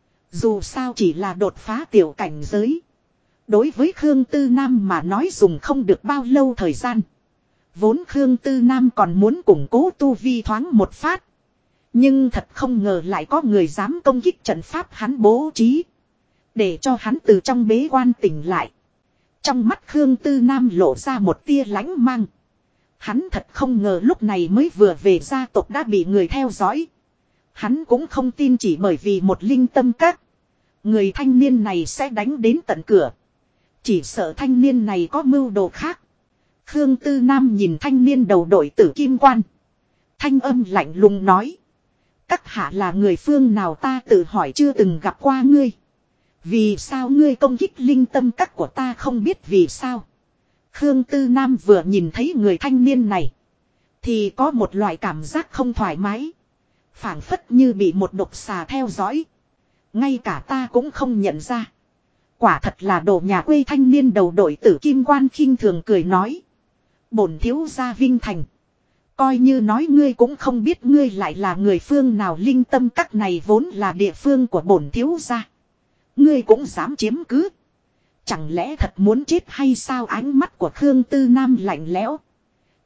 Dù sao chỉ là đột phá tiểu cảnh giới. Đối với Khương Tư Nam mà nói dùng không được bao lâu thời gian. Vốn Khương Tư Nam còn muốn củng cố tu vi thoáng một phát. Nhưng thật không ngờ lại có người dám công kích trận pháp hắn bố trí. Để cho hắn từ trong bế quan tỉnh lại. Trong mắt Khương Tư Nam lộ ra một tia lánh mang. Hắn thật không ngờ lúc này mới vừa về gia tộc đã bị người theo dõi. Hắn cũng không tin chỉ bởi vì một linh tâm các. Người thanh niên này sẽ đánh đến tận cửa. Chỉ sợ thanh niên này có mưu đồ khác. Khương Tư Nam nhìn thanh niên đầu đội tử Kim Quan. Thanh âm lạnh lùng nói. Các hạ là người phương nào ta tự hỏi chưa từng gặp qua ngươi. Vì sao ngươi công kích linh tâm các của ta, không biết vì sao. Khương Tư Nam vừa nhìn thấy người thanh niên này. Thì có một loại cảm giác không thoải mái. Phảng phất như bị một độc xà theo dõi. Ngay cả ta cũng không nhận ra. Quả thật là đồ nhà quê. Thanh niên đầu đội tử Kim Quan khinh thường cười nói. Bổn thiếu gia vinh thành. Coi như nói ngươi cũng không biết ngươi lại là người phương nào. Linh tâm các này vốn là địa phương của bổn thiếu gia. Ngươi cũng dám chiếm cứ. Chẳng lẽ thật muốn chết hay sao? Ánh mắt của Khương Tư Nam lạnh lẽo.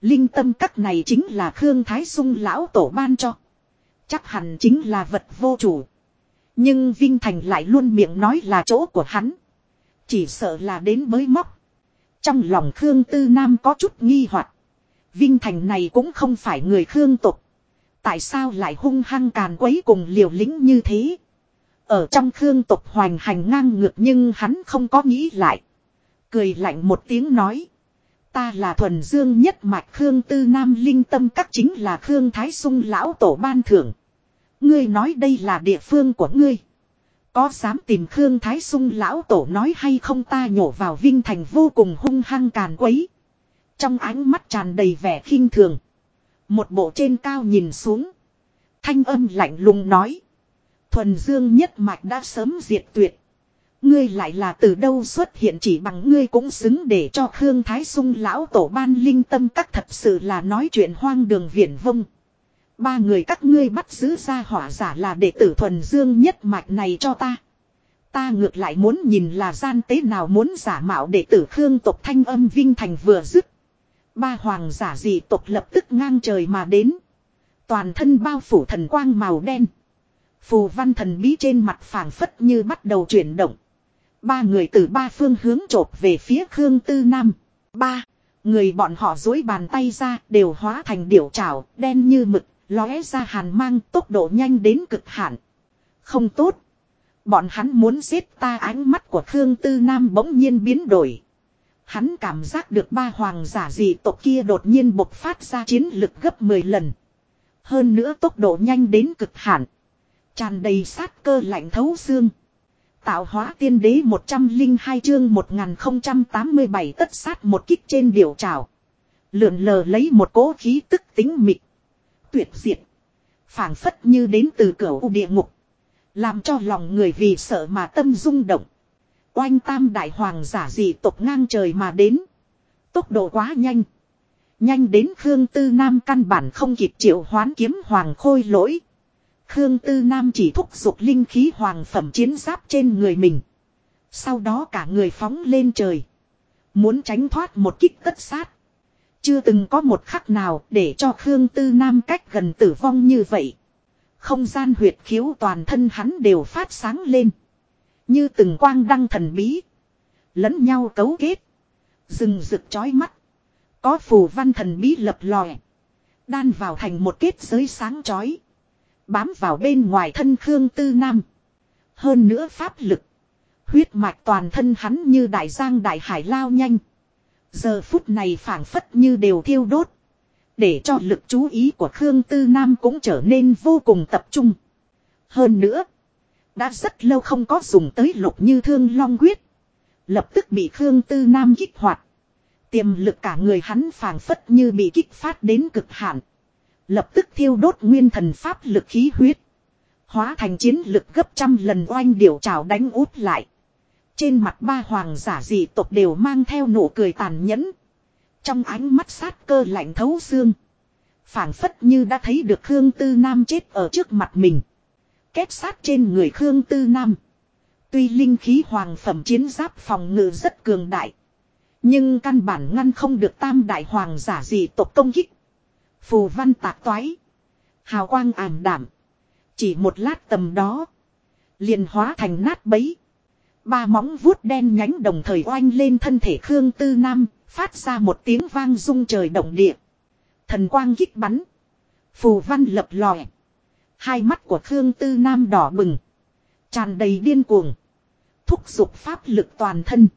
Linh tâm các này chính là Khương Thái Sung lão tổ ban cho. Chắc hẳn chính là vật vô chủ. Nhưng Vinh Thành lại luôn miệng nói là chỗ của hắn. Chỉ sợ là đến bới móc. Trong lòng Khương Tư Nam có chút nghi hoặc. Vinh Thành này cũng không phải người Khương tộc. Tại sao lại hung hăng càn quấy cùng liều lĩnh như thế? Ở trong Khương tộc hoành hành ngang ngược nhưng hắn không có nghĩ lại. Cười lạnh một tiếng nói. Ta là thuần dương nhất mạch Khương Tư Nam linh tâm các chính là Khương Thái Sung lão tổ ban thưởng. Ngươi nói đây là địa phương của ngươi. Có dám tìm Khương Thái Sung lão tổ nói hay không ta nhổ vào Vinh Thành vô cùng hung hăng càn quấy. Trong ánh mắt tràn đầy vẻ khinh thường. Một bộ trên cao nhìn xuống. Thanh âm lạnh lùng nói. Thuần dương nhất mạch đã sớm diệt tuyệt. Ngươi lại là từ đâu xuất hiện chỉ bằng ngươi cũng xứng để cho Khương Thái Sung lão tổ ban linh tâm các thật sự là nói chuyện hoang đường viển vông. Ba người các ngươi bắt giữ ra hỏa giả là đệ tử thuần dương nhất mạch này cho ta. Ta ngược lại muốn nhìn là gian tế nào muốn giả mạo đệ tử Khương tộc thanh âm Vinh Thành vừa dứt. Ba hoàng giả dị tộc lập tức ngang trời mà đến. Toàn thân bao phủ thần quang màu đen. Phù văn thần bí trên mặt phảng phất như bắt đầu chuyển động. Ba người từ ba phương hướng chộp về phía Khương Tư Nam. Ba người bọn họ duỗi bàn tay ra đều hóa thành điểu trảo đen như mực, lóe ra hàn mang tốc độ nhanh đến cực hạn. Không tốt. Bọn hắn muốn giết ta ánh mắt của Khương Tư Nam bỗng nhiên biến đổi. Hắn cảm giác được ba hoàng giả dị tộc kia đột nhiên bộc phát ra chiến lực gấp 10 lần. Hơn nữa tốc độ nhanh đến cực hạn. Tràn đầy sát cơ lạnh thấu xương. Tạo hóa tiên đế 102 chương 1087 tất sát một kích trên điểu trảo. Lượn lờ lấy một cỗ khí tức tính mịch. Tuyệt diệt. Phảng phất như đến từ cửu địa ngục. Làm cho lòng người vì sợ mà tâm rung động. Oanh tam đại hoàng giả dị tộc ngang trời mà đến. Tốc độ quá nhanh. Nhanh đến Khương Tư Nam căn bản không kịp triệu hoán kiếm hoàng khôi lỗi. Khương Tư Nam chỉ thúc giục linh khí hoàng phẩm chiến giáp trên người mình. Sau đó cả người phóng lên trời. Muốn tránh thoát một kích tất sát. Chưa từng có một khắc nào để cho Khương Tư Nam cách gần tử vong như vậy. Không gian huyệt khiếu toàn thân hắn đều phát sáng lên. Như từng quang đăng thần bí. Lẫn nhau cấu kết. Rừng rực chói mắt. Có phù văn thần bí lập lòe. Đan vào thành một kết giới sáng chói. Bám vào bên ngoài thân Khương Tư Nam. Hơn nữa pháp lực. Huyết mạch toàn thân hắn như đại giang đại hải lao nhanh. Giờ phút này phảng phất như đều thiêu đốt. Để cho lực chú ý của Khương Tư Nam cũng trở nên vô cùng tập trung. Hơn nữa. Đã rất lâu không có dùng tới lục như thương long quyết. Lập tức bị Khương Tư Nam kích hoạt. Tiềm lực cả người hắn phảng phất như bị kích phát đến cực hạn. Lập tức thiêu đốt nguyên thần pháp lực khí huyết. Hóa thành chiến lực gấp trăm lần oanh điểu trảo đánh út lại. Trên mặt ba hoàng giả dị tộc đều mang theo nụ cười tàn nhẫn. Trong ánh mắt sát cơ lạnh thấu xương. Phảng phất như đã thấy được Khương Tư Nam chết ở trước mặt mình. Kết sát trên người Khương Tư Nam. Tuy linh khí hoàng phẩm chiến giáp phòng ngự rất cường đại. Nhưng căn bản ngăn không được tam đại hoàng giả dị tộc công kích. Phù văn tạc toái. Hào quang ảm đảm. Chỉ một lát tầm đó. Liền hóa thành nát bấy. Ba móng vuốt đen nhánh đồng thời oanh lên thân thể Khương Tư Nam. Phát ra một tiếng vang rung trời động địa. Thần quang kích bắn. Phù văn lập lòe. Hai mắt của Khương Tư Nam đỏ bừng. Tràn đầy điên cuồng. Thúc giục pháp lực toàn thân.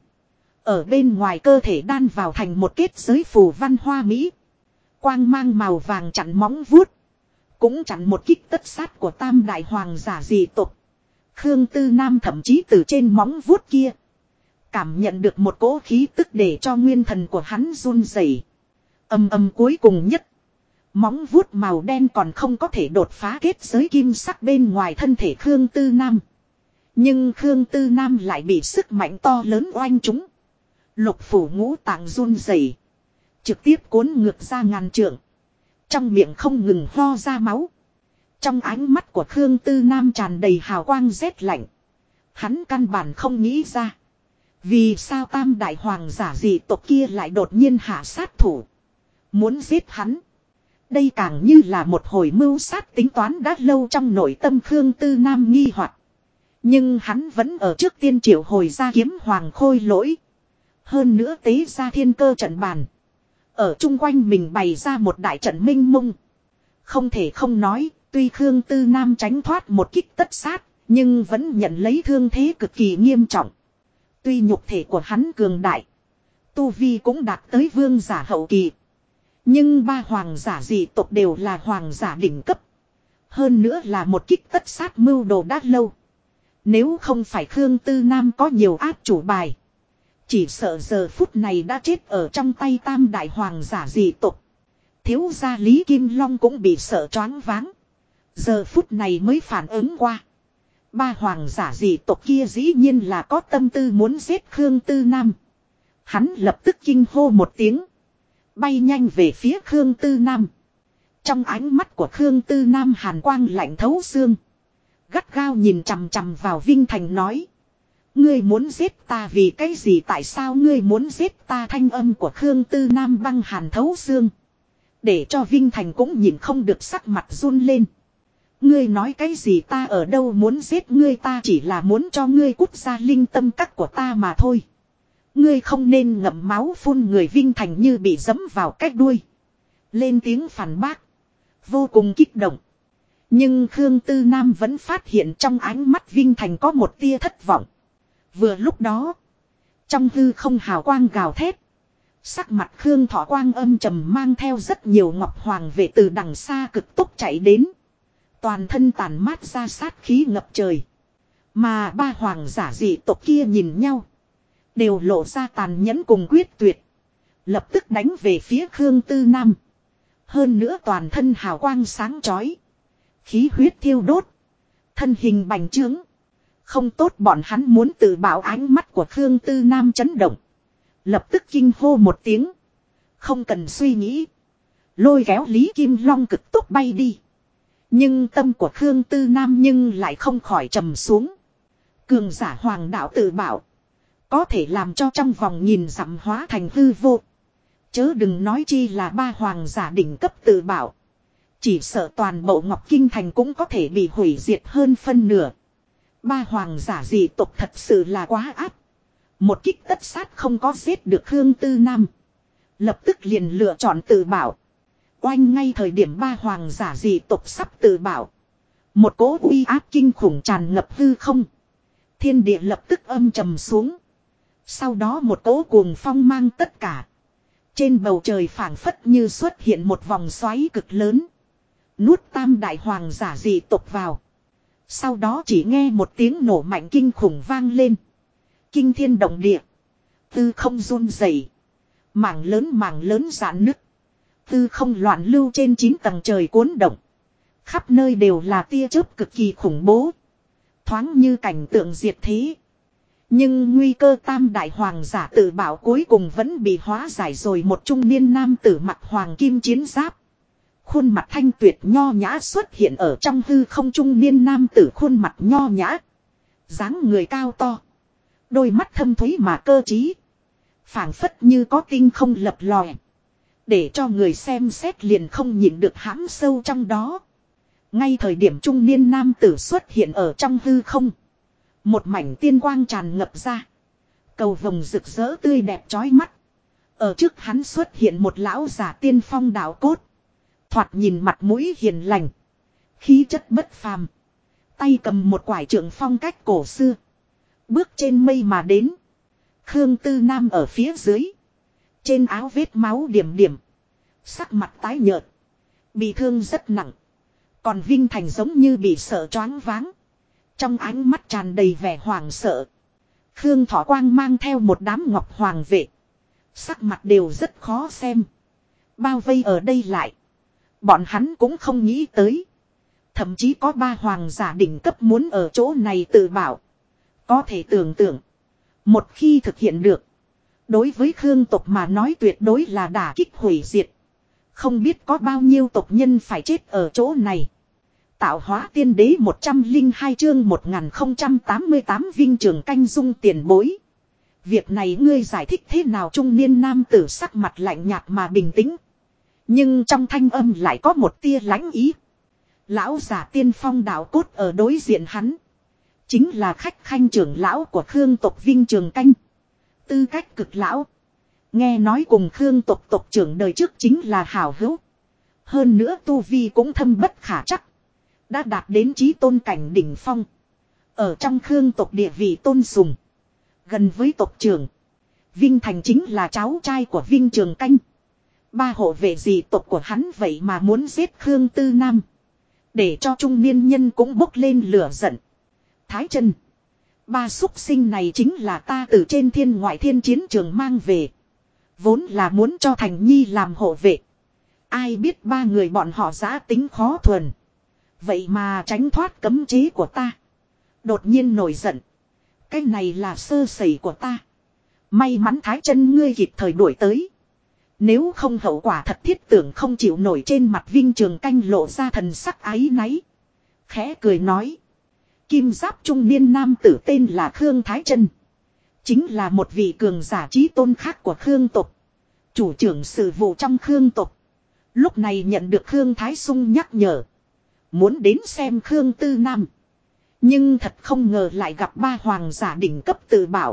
Ở bên ngoài cơ thể đan vào thành một kết giới phù văn hoa mỹ. Quang mang màu vàng chặn móng vuốt. Cũng chặn một kích tất sát của tam đại hoàng giả dị tộc. Khương Tư Nam thậm chí từ trên móng vuốt kia. Cảm nhận được một cỗ khí tức để cho nguyên thần của hắn run rẩy. Âm âm cuối cùng nhất. Móng vuốt màu đen còn không có thể đột phá kết giới kim sắc bên ngoài thân thể Khương Tư Nam. Nhưng Khương Tư Nam lại bị sức mạnh to lớn oanh trúng. Lục phủ ngũ tạng run rẩy. Trực tiếp cuốn ngược ra ngàn trượng. Trong miệng không ngừng ho ra máu. Trong ánh mắt của Khương Tư Nam tràn đầy hào quang rét lạnh. Hắn căn bản không nghĩ ra. Vì sao tam đại hoàng giả dị tộc kia lại đột nhiên hạ sát thủ. Muốn giết hắn. Đây càng như là một hồi mưu sát tính toán đã lâu trong nội tâm Khương Tư Nam nghi hoặc. Nhưng hắn vẫn ở trước tiên triệu hồi ra kiếm hoàng khôi lỗi. Hơn nữa tế ra thiên cơ trận bàn. Ở chung quanh mình bày ra một đại trận minh mông. Không thể không nói, tuy Khương Tư Nam tránh thoát một kích tất sát, nhưng vẫn nhận lấy thương thế cực kỳ nghiêm trọng. Tuy nhục thể của hắn cường đại, tu vi cũng đạt tới vương giả hậu kỳ. Nhưng ba hoàng giả dị tộc đều là hoàng giả đỉnh cấp. Hơn nữa là một kích tất sát mưu đồ đã lâu. Nếu không phải Khương Tư Nam có nhiều áp chủ bài, chỉ sợ giờ phút này đã chết ở trong tay tam đại hoàng giả dị tộc. Thiếu gia Lý Kim Long cũng bị sợ choáng váng. Giờ phút này mới phản ứng qua. Ba hoàng giả dị tộc kia dĩ nhiên là có tâm tư muốn giết Khương Tư Nam. Hắn lập tức kinh hô một tiếng. Bay nhanh về phía Khương Tư Nam. Trong ánh mắt của Khương Tư Nam hàn quang lạnh thấu xương. Gắt gao nhìn chằm chằm vào Vinh Thành nói. Ngươi muốn giết ta vì cái gì, tại sao ngươi muốn giết ta? Thanh âm của Khương Tư Nam băng hàn thấu xương. Để cho Vinh Thành cũng nhìn không được sắc mặt run lên. Ngươi nói cái gì? Ta ở đâu muốn giết ngươi, ta chỉ là muốn cho ngươi cút ra linh tâm các của ta mà thôi. Ngươi không nên ngậm máu phun người. Vinh Thành như bị giẫm vào cái đuôi. Lên tiếng phản bác. Vô cùng kích động. Nhưng Khương Tư Nam vẫn phát hiện trong ánh mắt Vinh Thành có một tia thất vọng. Vừa lúc đó, trong hư không hào quang gào thét. Sắc mặt Khương Thọ Quang âm trầm mang theo rất nhiều ngọc hoàng vệ từ đằng xa cực tốc chạy đến. Toàn thân tàn mát ra sát khí ngập trời. Mà ba hoàng giả dị tộc kia nhìn nhau, đều lộ ra tàn nhẫn cùng quyết tuyệt. Lập tức đánh về phía Khương Tư Nam. Hơn nữa toàn thân hào quang sáng chói, khí huyết thiêu đốt, thân hình bành trướng. Không tốt, bọn hắn muốn tự bảo. Ánh mắt của Khương Tư Nam chấn động. Lập tức kinh hô một tiếng. Không cần suy nghĩ, lôi kéo Lý Kim Long cực tốc bay đi. Nhưng tâm của Khương Tư Nam nhưng lại không khỏi trầm xuống. Cường giả hoàng đạo tự bảo, có thể làm cho trong vòng nghìn dặm hóa thành hư vô. Chớ đừng nói chi là ba hoàng giả đỉnh cấp tự bảo. Chỉ sợ toàn bộ Ngọc Kinh Thành cũng có thể bị hủy diệt hơn phân nửa. Ba hoàng giả dị tộc thật sự là quá áp. Một kích tất sát không có giết được Khương Tư Nam. Lập tức liền lựa chọn tự bảo. Oanh, ngay thời điểm ba hoàng giả dị tộc sắp tự bảo, một cỗ uy áp kinh khủng tràn ngập hư không. Thiên địa lập tức âm trầm xuống. Sau đó một cỗ cuồng phong mang tất cả. Trên bầu trời phảng phất như xuất hiện một vòng xoáy cực lớn, nuốt tam đại hoàng giả dị tộc vào. Sau đó chỉ nghe một tiếng nổ mạnh kinh khủng vang lên. Kinh thiên động địa. Tư không run rẩy. Mảng lớn rạn nứt. Tư không loạn lưu trên 9 tầng trời cuốn động. Khắp nơi đều là tia chớp cực kỳ khủng bố. Thoáng như cảnh tượng diệt thế. Nhưng nguy cơ tam đại hoàng giả tự bảo cuối cùng vẫn bị hóa giải rồi. Một trung niên nam tử mặc hoàng kim chiến giáp, khuôn mặt thanh tuyệt nho nhã xuất hiện ở trong hư không. Trung niên nam tử khuôn mặt nho nhã, dáng người cao to, đôi mắt thâm thúy mà cơ trí, phảng phất như có tinh không lập lòe, để cho người xem xét liền không nhịn được hãm sâu trong đó. Ngay thời điểm trung niên nam tử xuất hiện ở trong hư không, một mảnh tiên quang tràn ngập ra, cầu vồng rực rỡ tươi đẹp chói mắt. Ở trước hắn xuất hiện một lão giả tiên phong đạo cốt, thoạt nhìn mặt mũi hiền lành, khí chất bất phàm, tay cầm một quải trượng phong cách cổ xưa, bước trên mây mà đến. Khương Tư Nam ở phía dưới, trên áo vết máu điểm điểm, sắc mặt tái nhợt, bị thương rất nặng. Còn Vinh Thành giống như bị sợ choáng váng, trong ánh mắt tràn đầy vẻ hoảng sợ. Khương Thọ Quang mang theo một đám ngọc hoàng vệ, sắc mặt đều rất khó xem, bao vây ở đây lại. Bọn hắn cũng không nghĩ tới, thậm chí có ba hoàng giả đỉnh cấp muốn ở chỗ này tự bảo. Có thể tưởng tượng, một khi thực hiện được, đối với Khương tộc mà nói tuyệt đối là đả kích hủy diệt. Không biết có bao nhiêu tộc nhân phải chết ở chỗ này. Tạo hóa tiên đế 102 chương 1088 Vinh Trường Canh Dung tiền bối. Việc này ngươi giải thích thế nào? Trung niên nam tử sắc mặt lạnh nhạt mà bình tĩnh, Nhưng trong thanh âm lại có một tia lãnh ý. Lão giả tiên phong đạo cốt ở đối diện hắn. Chính là khách khanh trưởng lão của Khương tộc Vinh Trường Canh. Tư cách cực lão. Nghe nói cùng Khương tộc tộc trưởng đời trước chính là hảo hữu. Hơn nữa tu vi cũng thâm bất khả chắc. Đã đạt đến chí tôn cảnh đỉnh phong. Ở trong Khương tộc địa vị tôn sùng. Gần với tộc trưởng. Vinh Thành chính là cháu trai của Vinh Trường Canh. Ba hộ vệ dị tộc của hắn vậy mà muốn giết Khương Tư Nam. Để cho trung niên nhân cũng bốc lên lửa giận. Thái chân. Ba súc sinh này chính là ta từ trên thiên ngoại thiên chiến trường mang về. Vốn là muốn cho Thành Nhi làm hộ vệ. Ai biết ba người bọn họ giã tính khó thuần. Vậy mà tránh thoát cấm chế của ta. Đột nhiên nổi giận. Cái này là sơ sẩy của ta. May mắn Thái chân ngươi kịp thời đuổi tới. Nếu không hậu quả thật thiết tưởng không chịu nổi. Trên mặt Vinh Trường Canh lộ ra thần sắc áy náy. Khẽ cười nói. Kim giáp trung niên nam tử tên là Khương Thái chân. Chính là một vị cường giả trí tôn khác của Khương tộc. Chủ trưởng sự vụ trong Khương tộc. Lúc này nhận được Khương Thái Sung nhắc nhở. Muốn đến xem Khương Tư Nam. Nhưng thật không ngờ lại gặp ba hoàng giả đỉnh cấp tự bảo.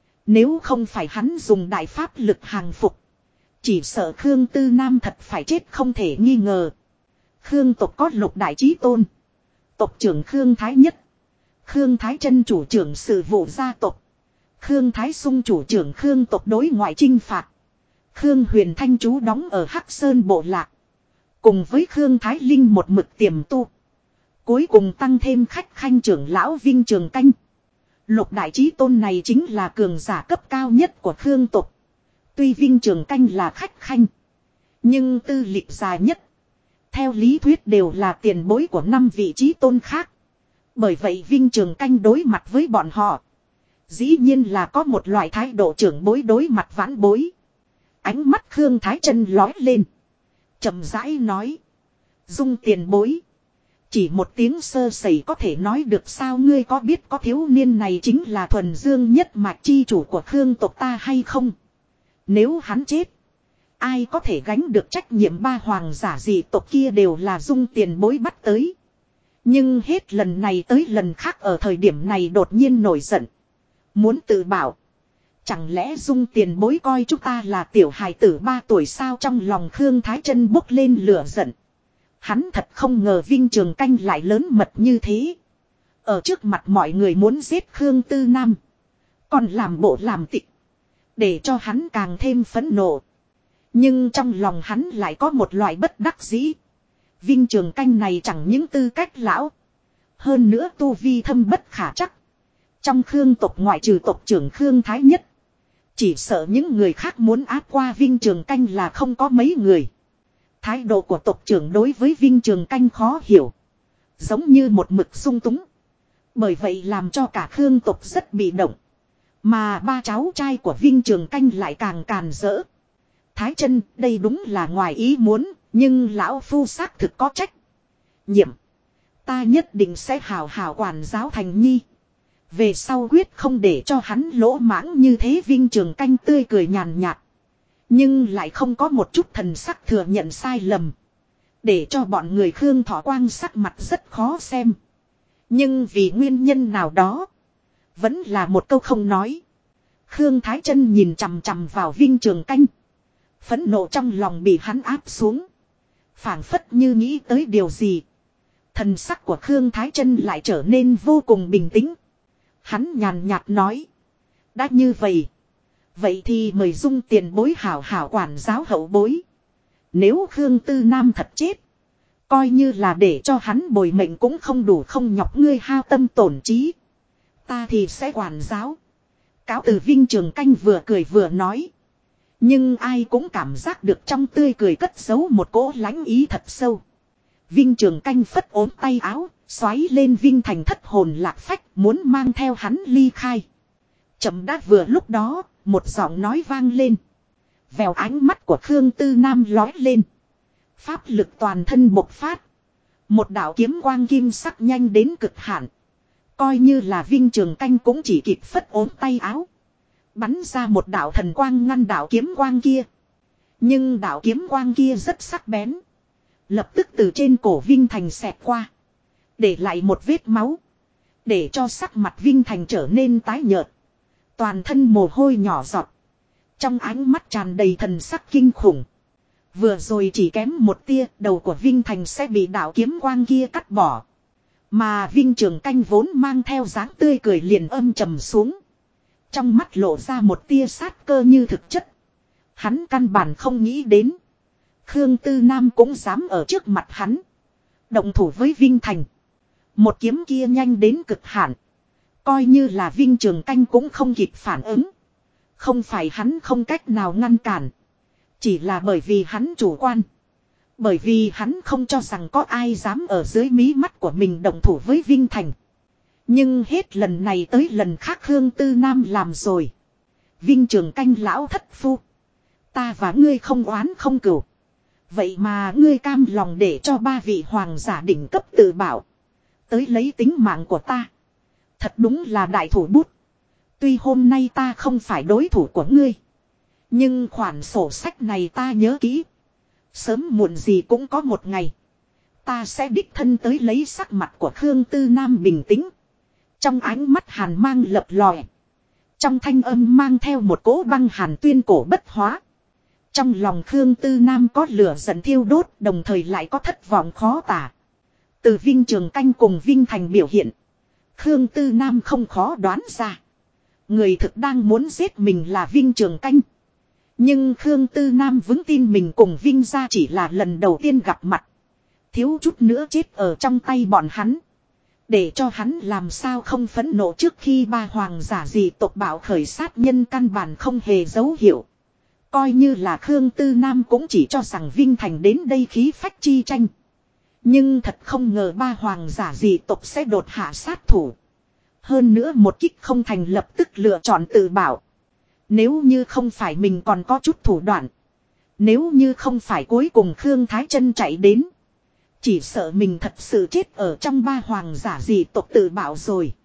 Nếu không phải hắn dùng đại pháp lực hàng phục. Chỉ sợ Khương Tư Nam thật phải chết không thể nghi ngờ. Khương tộc có lục đại chí tôn. Tộc trưởng Khương Thái Nhất. Khương Thái chân chủ trưởng sự vụ gia tộc. Khương Thái Sung chủ trưởng Khương tộc đối ngoại chinh phạt. Khương Huyền Thanh chú đóng ở Hắc Sơn bộ lạc. Cùng với Khương Thái Linh một mực tiềm tu. Cuối cùng tăng thêm khách khanh trưởng lão Vinh Trường Canh. Lục đại chí tôn này chính là cường giả cấp cao nhất của Khương tộc. Tuy Vinh Trường Canh là khách khanh. Nhưng tư lịch dài nhất. Theo lý thuyết đều là tiền bối của 5 vị chí tôn khác. Bởi vậy Vinh Trường Canh đối mặt với bọn họ. Dĩ nhiên là có một loại thái độ trưởng bối đối mặt vãn bối. Ánh mắt Khương Thái chân lói lên. Chậm rãi nói. Dung tiền bối. Chỉ một tiếng sơ sẩy có thể nói được sao, ngươi có biết có thiếu niên này chính là thuần dương nhất mạch chi chủ của Khương tộc ta hay không? Nếu hắn chết. Ai có thể gánh được trách nhiệm? Ba hoàng giả dị tộc kia đều là Dung tiền bối bắt tới. Nhưng hết lần này tới lần khác ở thời điểm này đột nhiên nổi giận. Muốn tự bảo. Chẳng lẽ Dung tiền bối coi chúng ta là tiểu hài tử 3 tuổi sao? Trong lòng Khương Thái chân bốc lên lửa giận. Hắn thật không ngờ Vinh Trường Canh lại lớn mật như thế. Ở trước mặt mọi người muốn giết Khương Tư Nam. Còn làm bộ làm tịch. Để cho hắn càng thêm phẫn nộ. Nhưng trong lòng hắn lại có một loại bất đắc dĩ. Vinh Trường Canh này chẳng những tư cách lão. Hơn nữa tu vi thâm bất khả chắc. Trong Khương tộc ngoại trừ tộc trưởng Khương Thái Nhất. Chỉ sợ những người khác muốn áp qua Vinh Trường Canh là không có mấy người. Thái độ của tộc trưởng đối với Vinh Trường Canh khó hiểu. Giống như một mực sung túng. Bởi vậy làm cho cả Khương tộc rất bị động. Mà ba cháu trai của Vinh Trường Canh lại càng càn rỡ. Thái chân, đây đúng là ngoài ý muốn. Nhưng lão phu xác thực có trách nhiệm. Ta nhất định sẽ hào hào quản giáo Thành Nhi. Về sau quyết không để cho hắn lỗ mãng như thế. Vinh Trường Canh tươi cười nhàn nhạt. Nhưng lại không có một chút thần sắc thừa nhận sai lầm. Để cho bọn người Khương Thọ Quang sắc mặt rất khó xem. Nhưng vì nguyên nhân nào đó. Vẫn là một câu không nói. Khương Thái chân nhìn chằm chằm vào Vinh Trường Canh. Phẫn nộ trong lòng bị hắn áp xuống. Phảng phất như nghĩ tới điều gì. Thần sắc của Khương Thái chân lại trở nên vô cùng bình tĩnh. Hắn nhàn nhạt nói. Đã như vậy. Vậy thì mời Dung tiền bối hảo hảo quản giáo hậu bối. Nếu Khương Tư Nam thật chết. Coi như là để cho hắn bồi mệnh cũng không đủ, không nhọc ngươi hao tâm tổn trí. Ta thì sẽ quản giáo. Cáo từ. Vinh Trường Canh vừa cười vừa nói. Nhưng ai cũng cảm giác được trong tươi cười cất giấu một cỗ lãnh ý thật sâu. Vinh Trường Canh phất ốm tay áo, xoáy lên Vinh Thành thất hồn lạc phách, muốn mang theo hắn ly khai. Chậm đã vừa lúc đó, một giọng nói vang lên. Vèo, ánh mắt của Khương Tư Nam lói lên. Pháp lực toàn thân bộc phát. Một đạo kiếm quang kim sắc nhanh đến cực hạn. Coi như là Vinh Trường Canh cũng chỉ kịp phất ốm tay áo. Bắn ra một đạo thần quang ngăn đạo kiếm quang kia. Nhưng đạo kiếm quang kia rất sắc bén. Lập tức từ trên cổ Vinh Thành xẹt qua. Để lại một vết máu. Để cho sắc mặt Vinh Thành trở nên tái nhợt. Toàn thân mồ hôi nhỏ giọt. Trong ánh mắt tràn đầy thần sắc kinh khủng. Vừa rồi chỉ kém một tia, đầu của Vinh Thành sẽ bị đạo kiếm quang kia cắt bỏ. Mà Vinh Trường Canh vốn mang theo dáng tươi cười liền âm trầm xuống. Trong mắt lộ ra một tia sát cơ như thực chất. Hắn căn bản không nghĩ đến. Khương Tư Nam cũng dám ở trước mặt hắn. Động thủ với Vinh Thành. Một kiếm kia nhanh đến cực hạn. Coi như là Vinh Trường Canh cũng không kịp phản ứng. Không phải hắn không cách nào ngăn cản. Chỉ là bởi vì hắn chủ quan. Bởi vì hắn không cho rằng có ai dám ở dưới mí mắt của mình động thủ với Vinh Thành. Nhưng hết lần này tới lần khác Khương Tư Nam làm rồi. Vinh Trường Canh lão thất phu. Ta và ngươi không oán không cừu. Vậy mà ngươi cam lòng để cho ba vị hoàng giả đỉnh cấp tự bảo. Tới lấy tính mạng của ta. Thật đúng là đại thủ bút. Tuy hôm nay ta không phải đối thủ của ngươi. Nhưng khoản sổ sách này ta nhớ kỹ. Sớm muộn gì cũng có một ngày. Ta sẽ đích thân tới lấy sắc mặt của Khương Tư Nam bình tĩnh. Trong ánh mắt hàn mang lập lòe. Trong thanh âm mang theo một cỗ băng hàn tuyên cổ bất hóa. Trong lòng Khương Tư Nam có lửa giận thiêu đốt, đồng thời lại có thất vọng khó tả. Từ Vinh Trường Canh cùng Vinh Thành biểu hiện. Khương Tư Nam không khó đoán ra. Người thực đang muốn giết mình là Vinh Trường Canh. Nhưng Khương Tư Nam vững tin mình cùng Vinh gia chỉ là lần đầu tiên gặp mặt. Thiếu chút nữa chết ở trong tay bọn hắn. Để cho hắn làm sao không phẫn nộ trước khi ba hoàng giả gì tộc bảo khởi sát nhân căn bản không hề dấu hiệu. Coi như là Khương Tư Nam cũng chỉ cho rằng Vinh Thành đến đây khí phách chi tranh. Nhưng thật không ngờ ba hoàng giả gì tộc sẽ đột hạ sát thủ. Hơn nữa một kích không thành lập tức lựa chọn tự bảo. Nếu như không phải mình còn có chút thủ đoạn. Nếu như không phải cuối cùng Khương Thái Chân chạy đến. Chỉ sợ mình thật sự chết ở trong ba hoàng giả gì tộc tự bảo rồi.